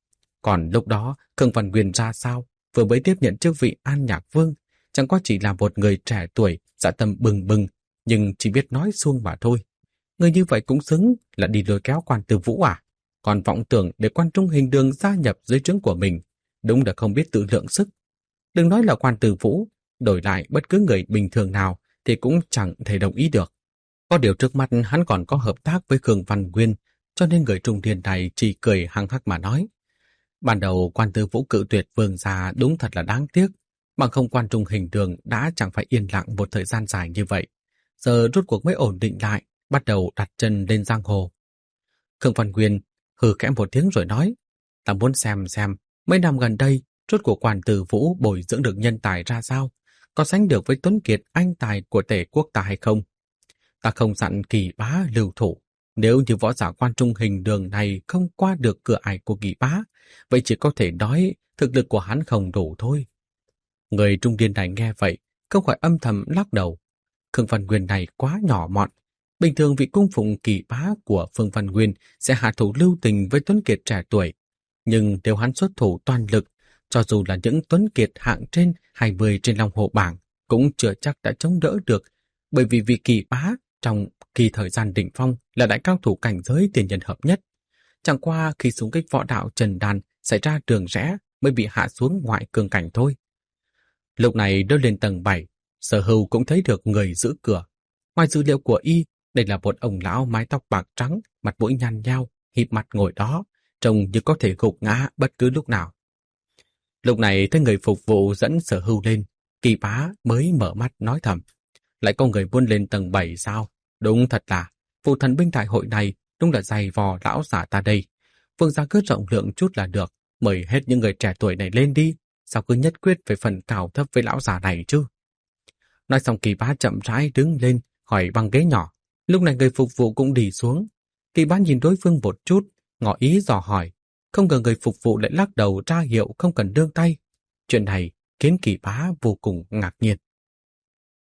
Còn lúc đó, Khương Văn Nguyên ra sao, vừa mới tiếp nhận chức vị An Nhạc Vương, chẳng qua chỉ là một người trẻ tuổi, dạ tâm bừng bừng, nhưng chỉ biết nói suông mà thôi. Người như vậy cũng xứng là đi lôi kéo Quan Tư Vũ à? Còn vọng tưởng để Quan Trung hình đường gia nhập dưới trướng của mình, đúng là không biết tự lượng sức. Đừng nói là Quan Tư Vũ, đổi lại bất cứ người bình thường nào thì cũng chẳng thể đồng ý được. Có điều trước mắt hắn còn có hợp tác với Khương Văn Nguyên, cho nên người trung niên này chỉ cười hăng hắc mà nói. Ban đầu Quan Tư Vũ cự tuyệt vương gia đúng thật là đáng tiếc, bằng không Quan Trung hình đường đã chẳng phải yên lặng một thời gian dài như vậy. Giờ rốt cuộc mới ổn định lại, bắt đầu đặt chân lên giang hồ. Khương Văn Nguyên hừ khẽ một tiếng rồi nói, ta muốn xem xem mấy năm gần đây rốt cuộc Quan Tư Vũ bồi dưỡng được nhân tài ra sao, có sánh được với Tuấn Kiệt anh tài của Tề quốc ta hay không. Ta không dặn Kỳ Bá lưu thủ, nếu như võ giả Quan Trung hình đường này không qua được cửa ải của Kỳ Bá, vậy chỉ có thể nói thực lực của hắn không đủ thôi. Người trung niên này nghe vậy, không khỏi âm thầm lắc đầu. Khương Văn Nguyên này quá nhỏ mọn. Bình thường vị cung phụng Kỳ Bá của Phương Văn Nguyên sẽ hạ thủ lưu tình với Tuấn Kiệt trẻ tuổi. Nhưng nếu hắn xuất thủ toàn lực, cho dù là những Tuấn Kiệt hạng trên hai mươi trên Long Hồ bảng, cũng chưa chắc đã chống đỡ được, bởi vì vị Kỳ Bá trong kỳ thời gian đỉnh phong là đại cao thủ cảnh giới tiền nhân hợp nhất. Chẳng qua khi xung kích võ đạo Trần Đan xảy ra đường rẽ mới bị hạ xuống ngoại cường cảnh thôi. Lúc này đưa lên tầng bảy, Sở Hưu cũng thấy được người giữ cửa. Ngoài dữ liệu của y, đây là một ông lão mái tóc bạc trắng, mặt mũi nhăn nhao, híp mặt ngồi đó, trông như có thể gục ngã bất cứ lúc nào. Lúc này thấy người phục vụ dẫn Sở Hưu lên, Kỳ Bá mới mở mắt nói thầm. Lại có người muốn lên tầng bảy sao? Đúng thật là, vụ thần binh đại hội này đúng là dày vò lão giả ta đây. Vương gia cứ rộng lượng chút là được, mời hết những người trẻ tuổi này lên đi, sao cứ nhất quyết về phần cao thấp với lão già này chứ? Nói xong Kỳ Bá chậm rãi đứng lên, hỏi bằng ghế nhỏ. Lúc này người phục vụ cũng đi xuống. Kỳ Bá nhìn đối phương một chút, ngỏ ý dò hỏi. Không ngờ người phục vụ lại lắc đầu ra hiệu không cần nương tay. Chuyện này khiến Kỳ Bá vô cùng ngạc nhiên.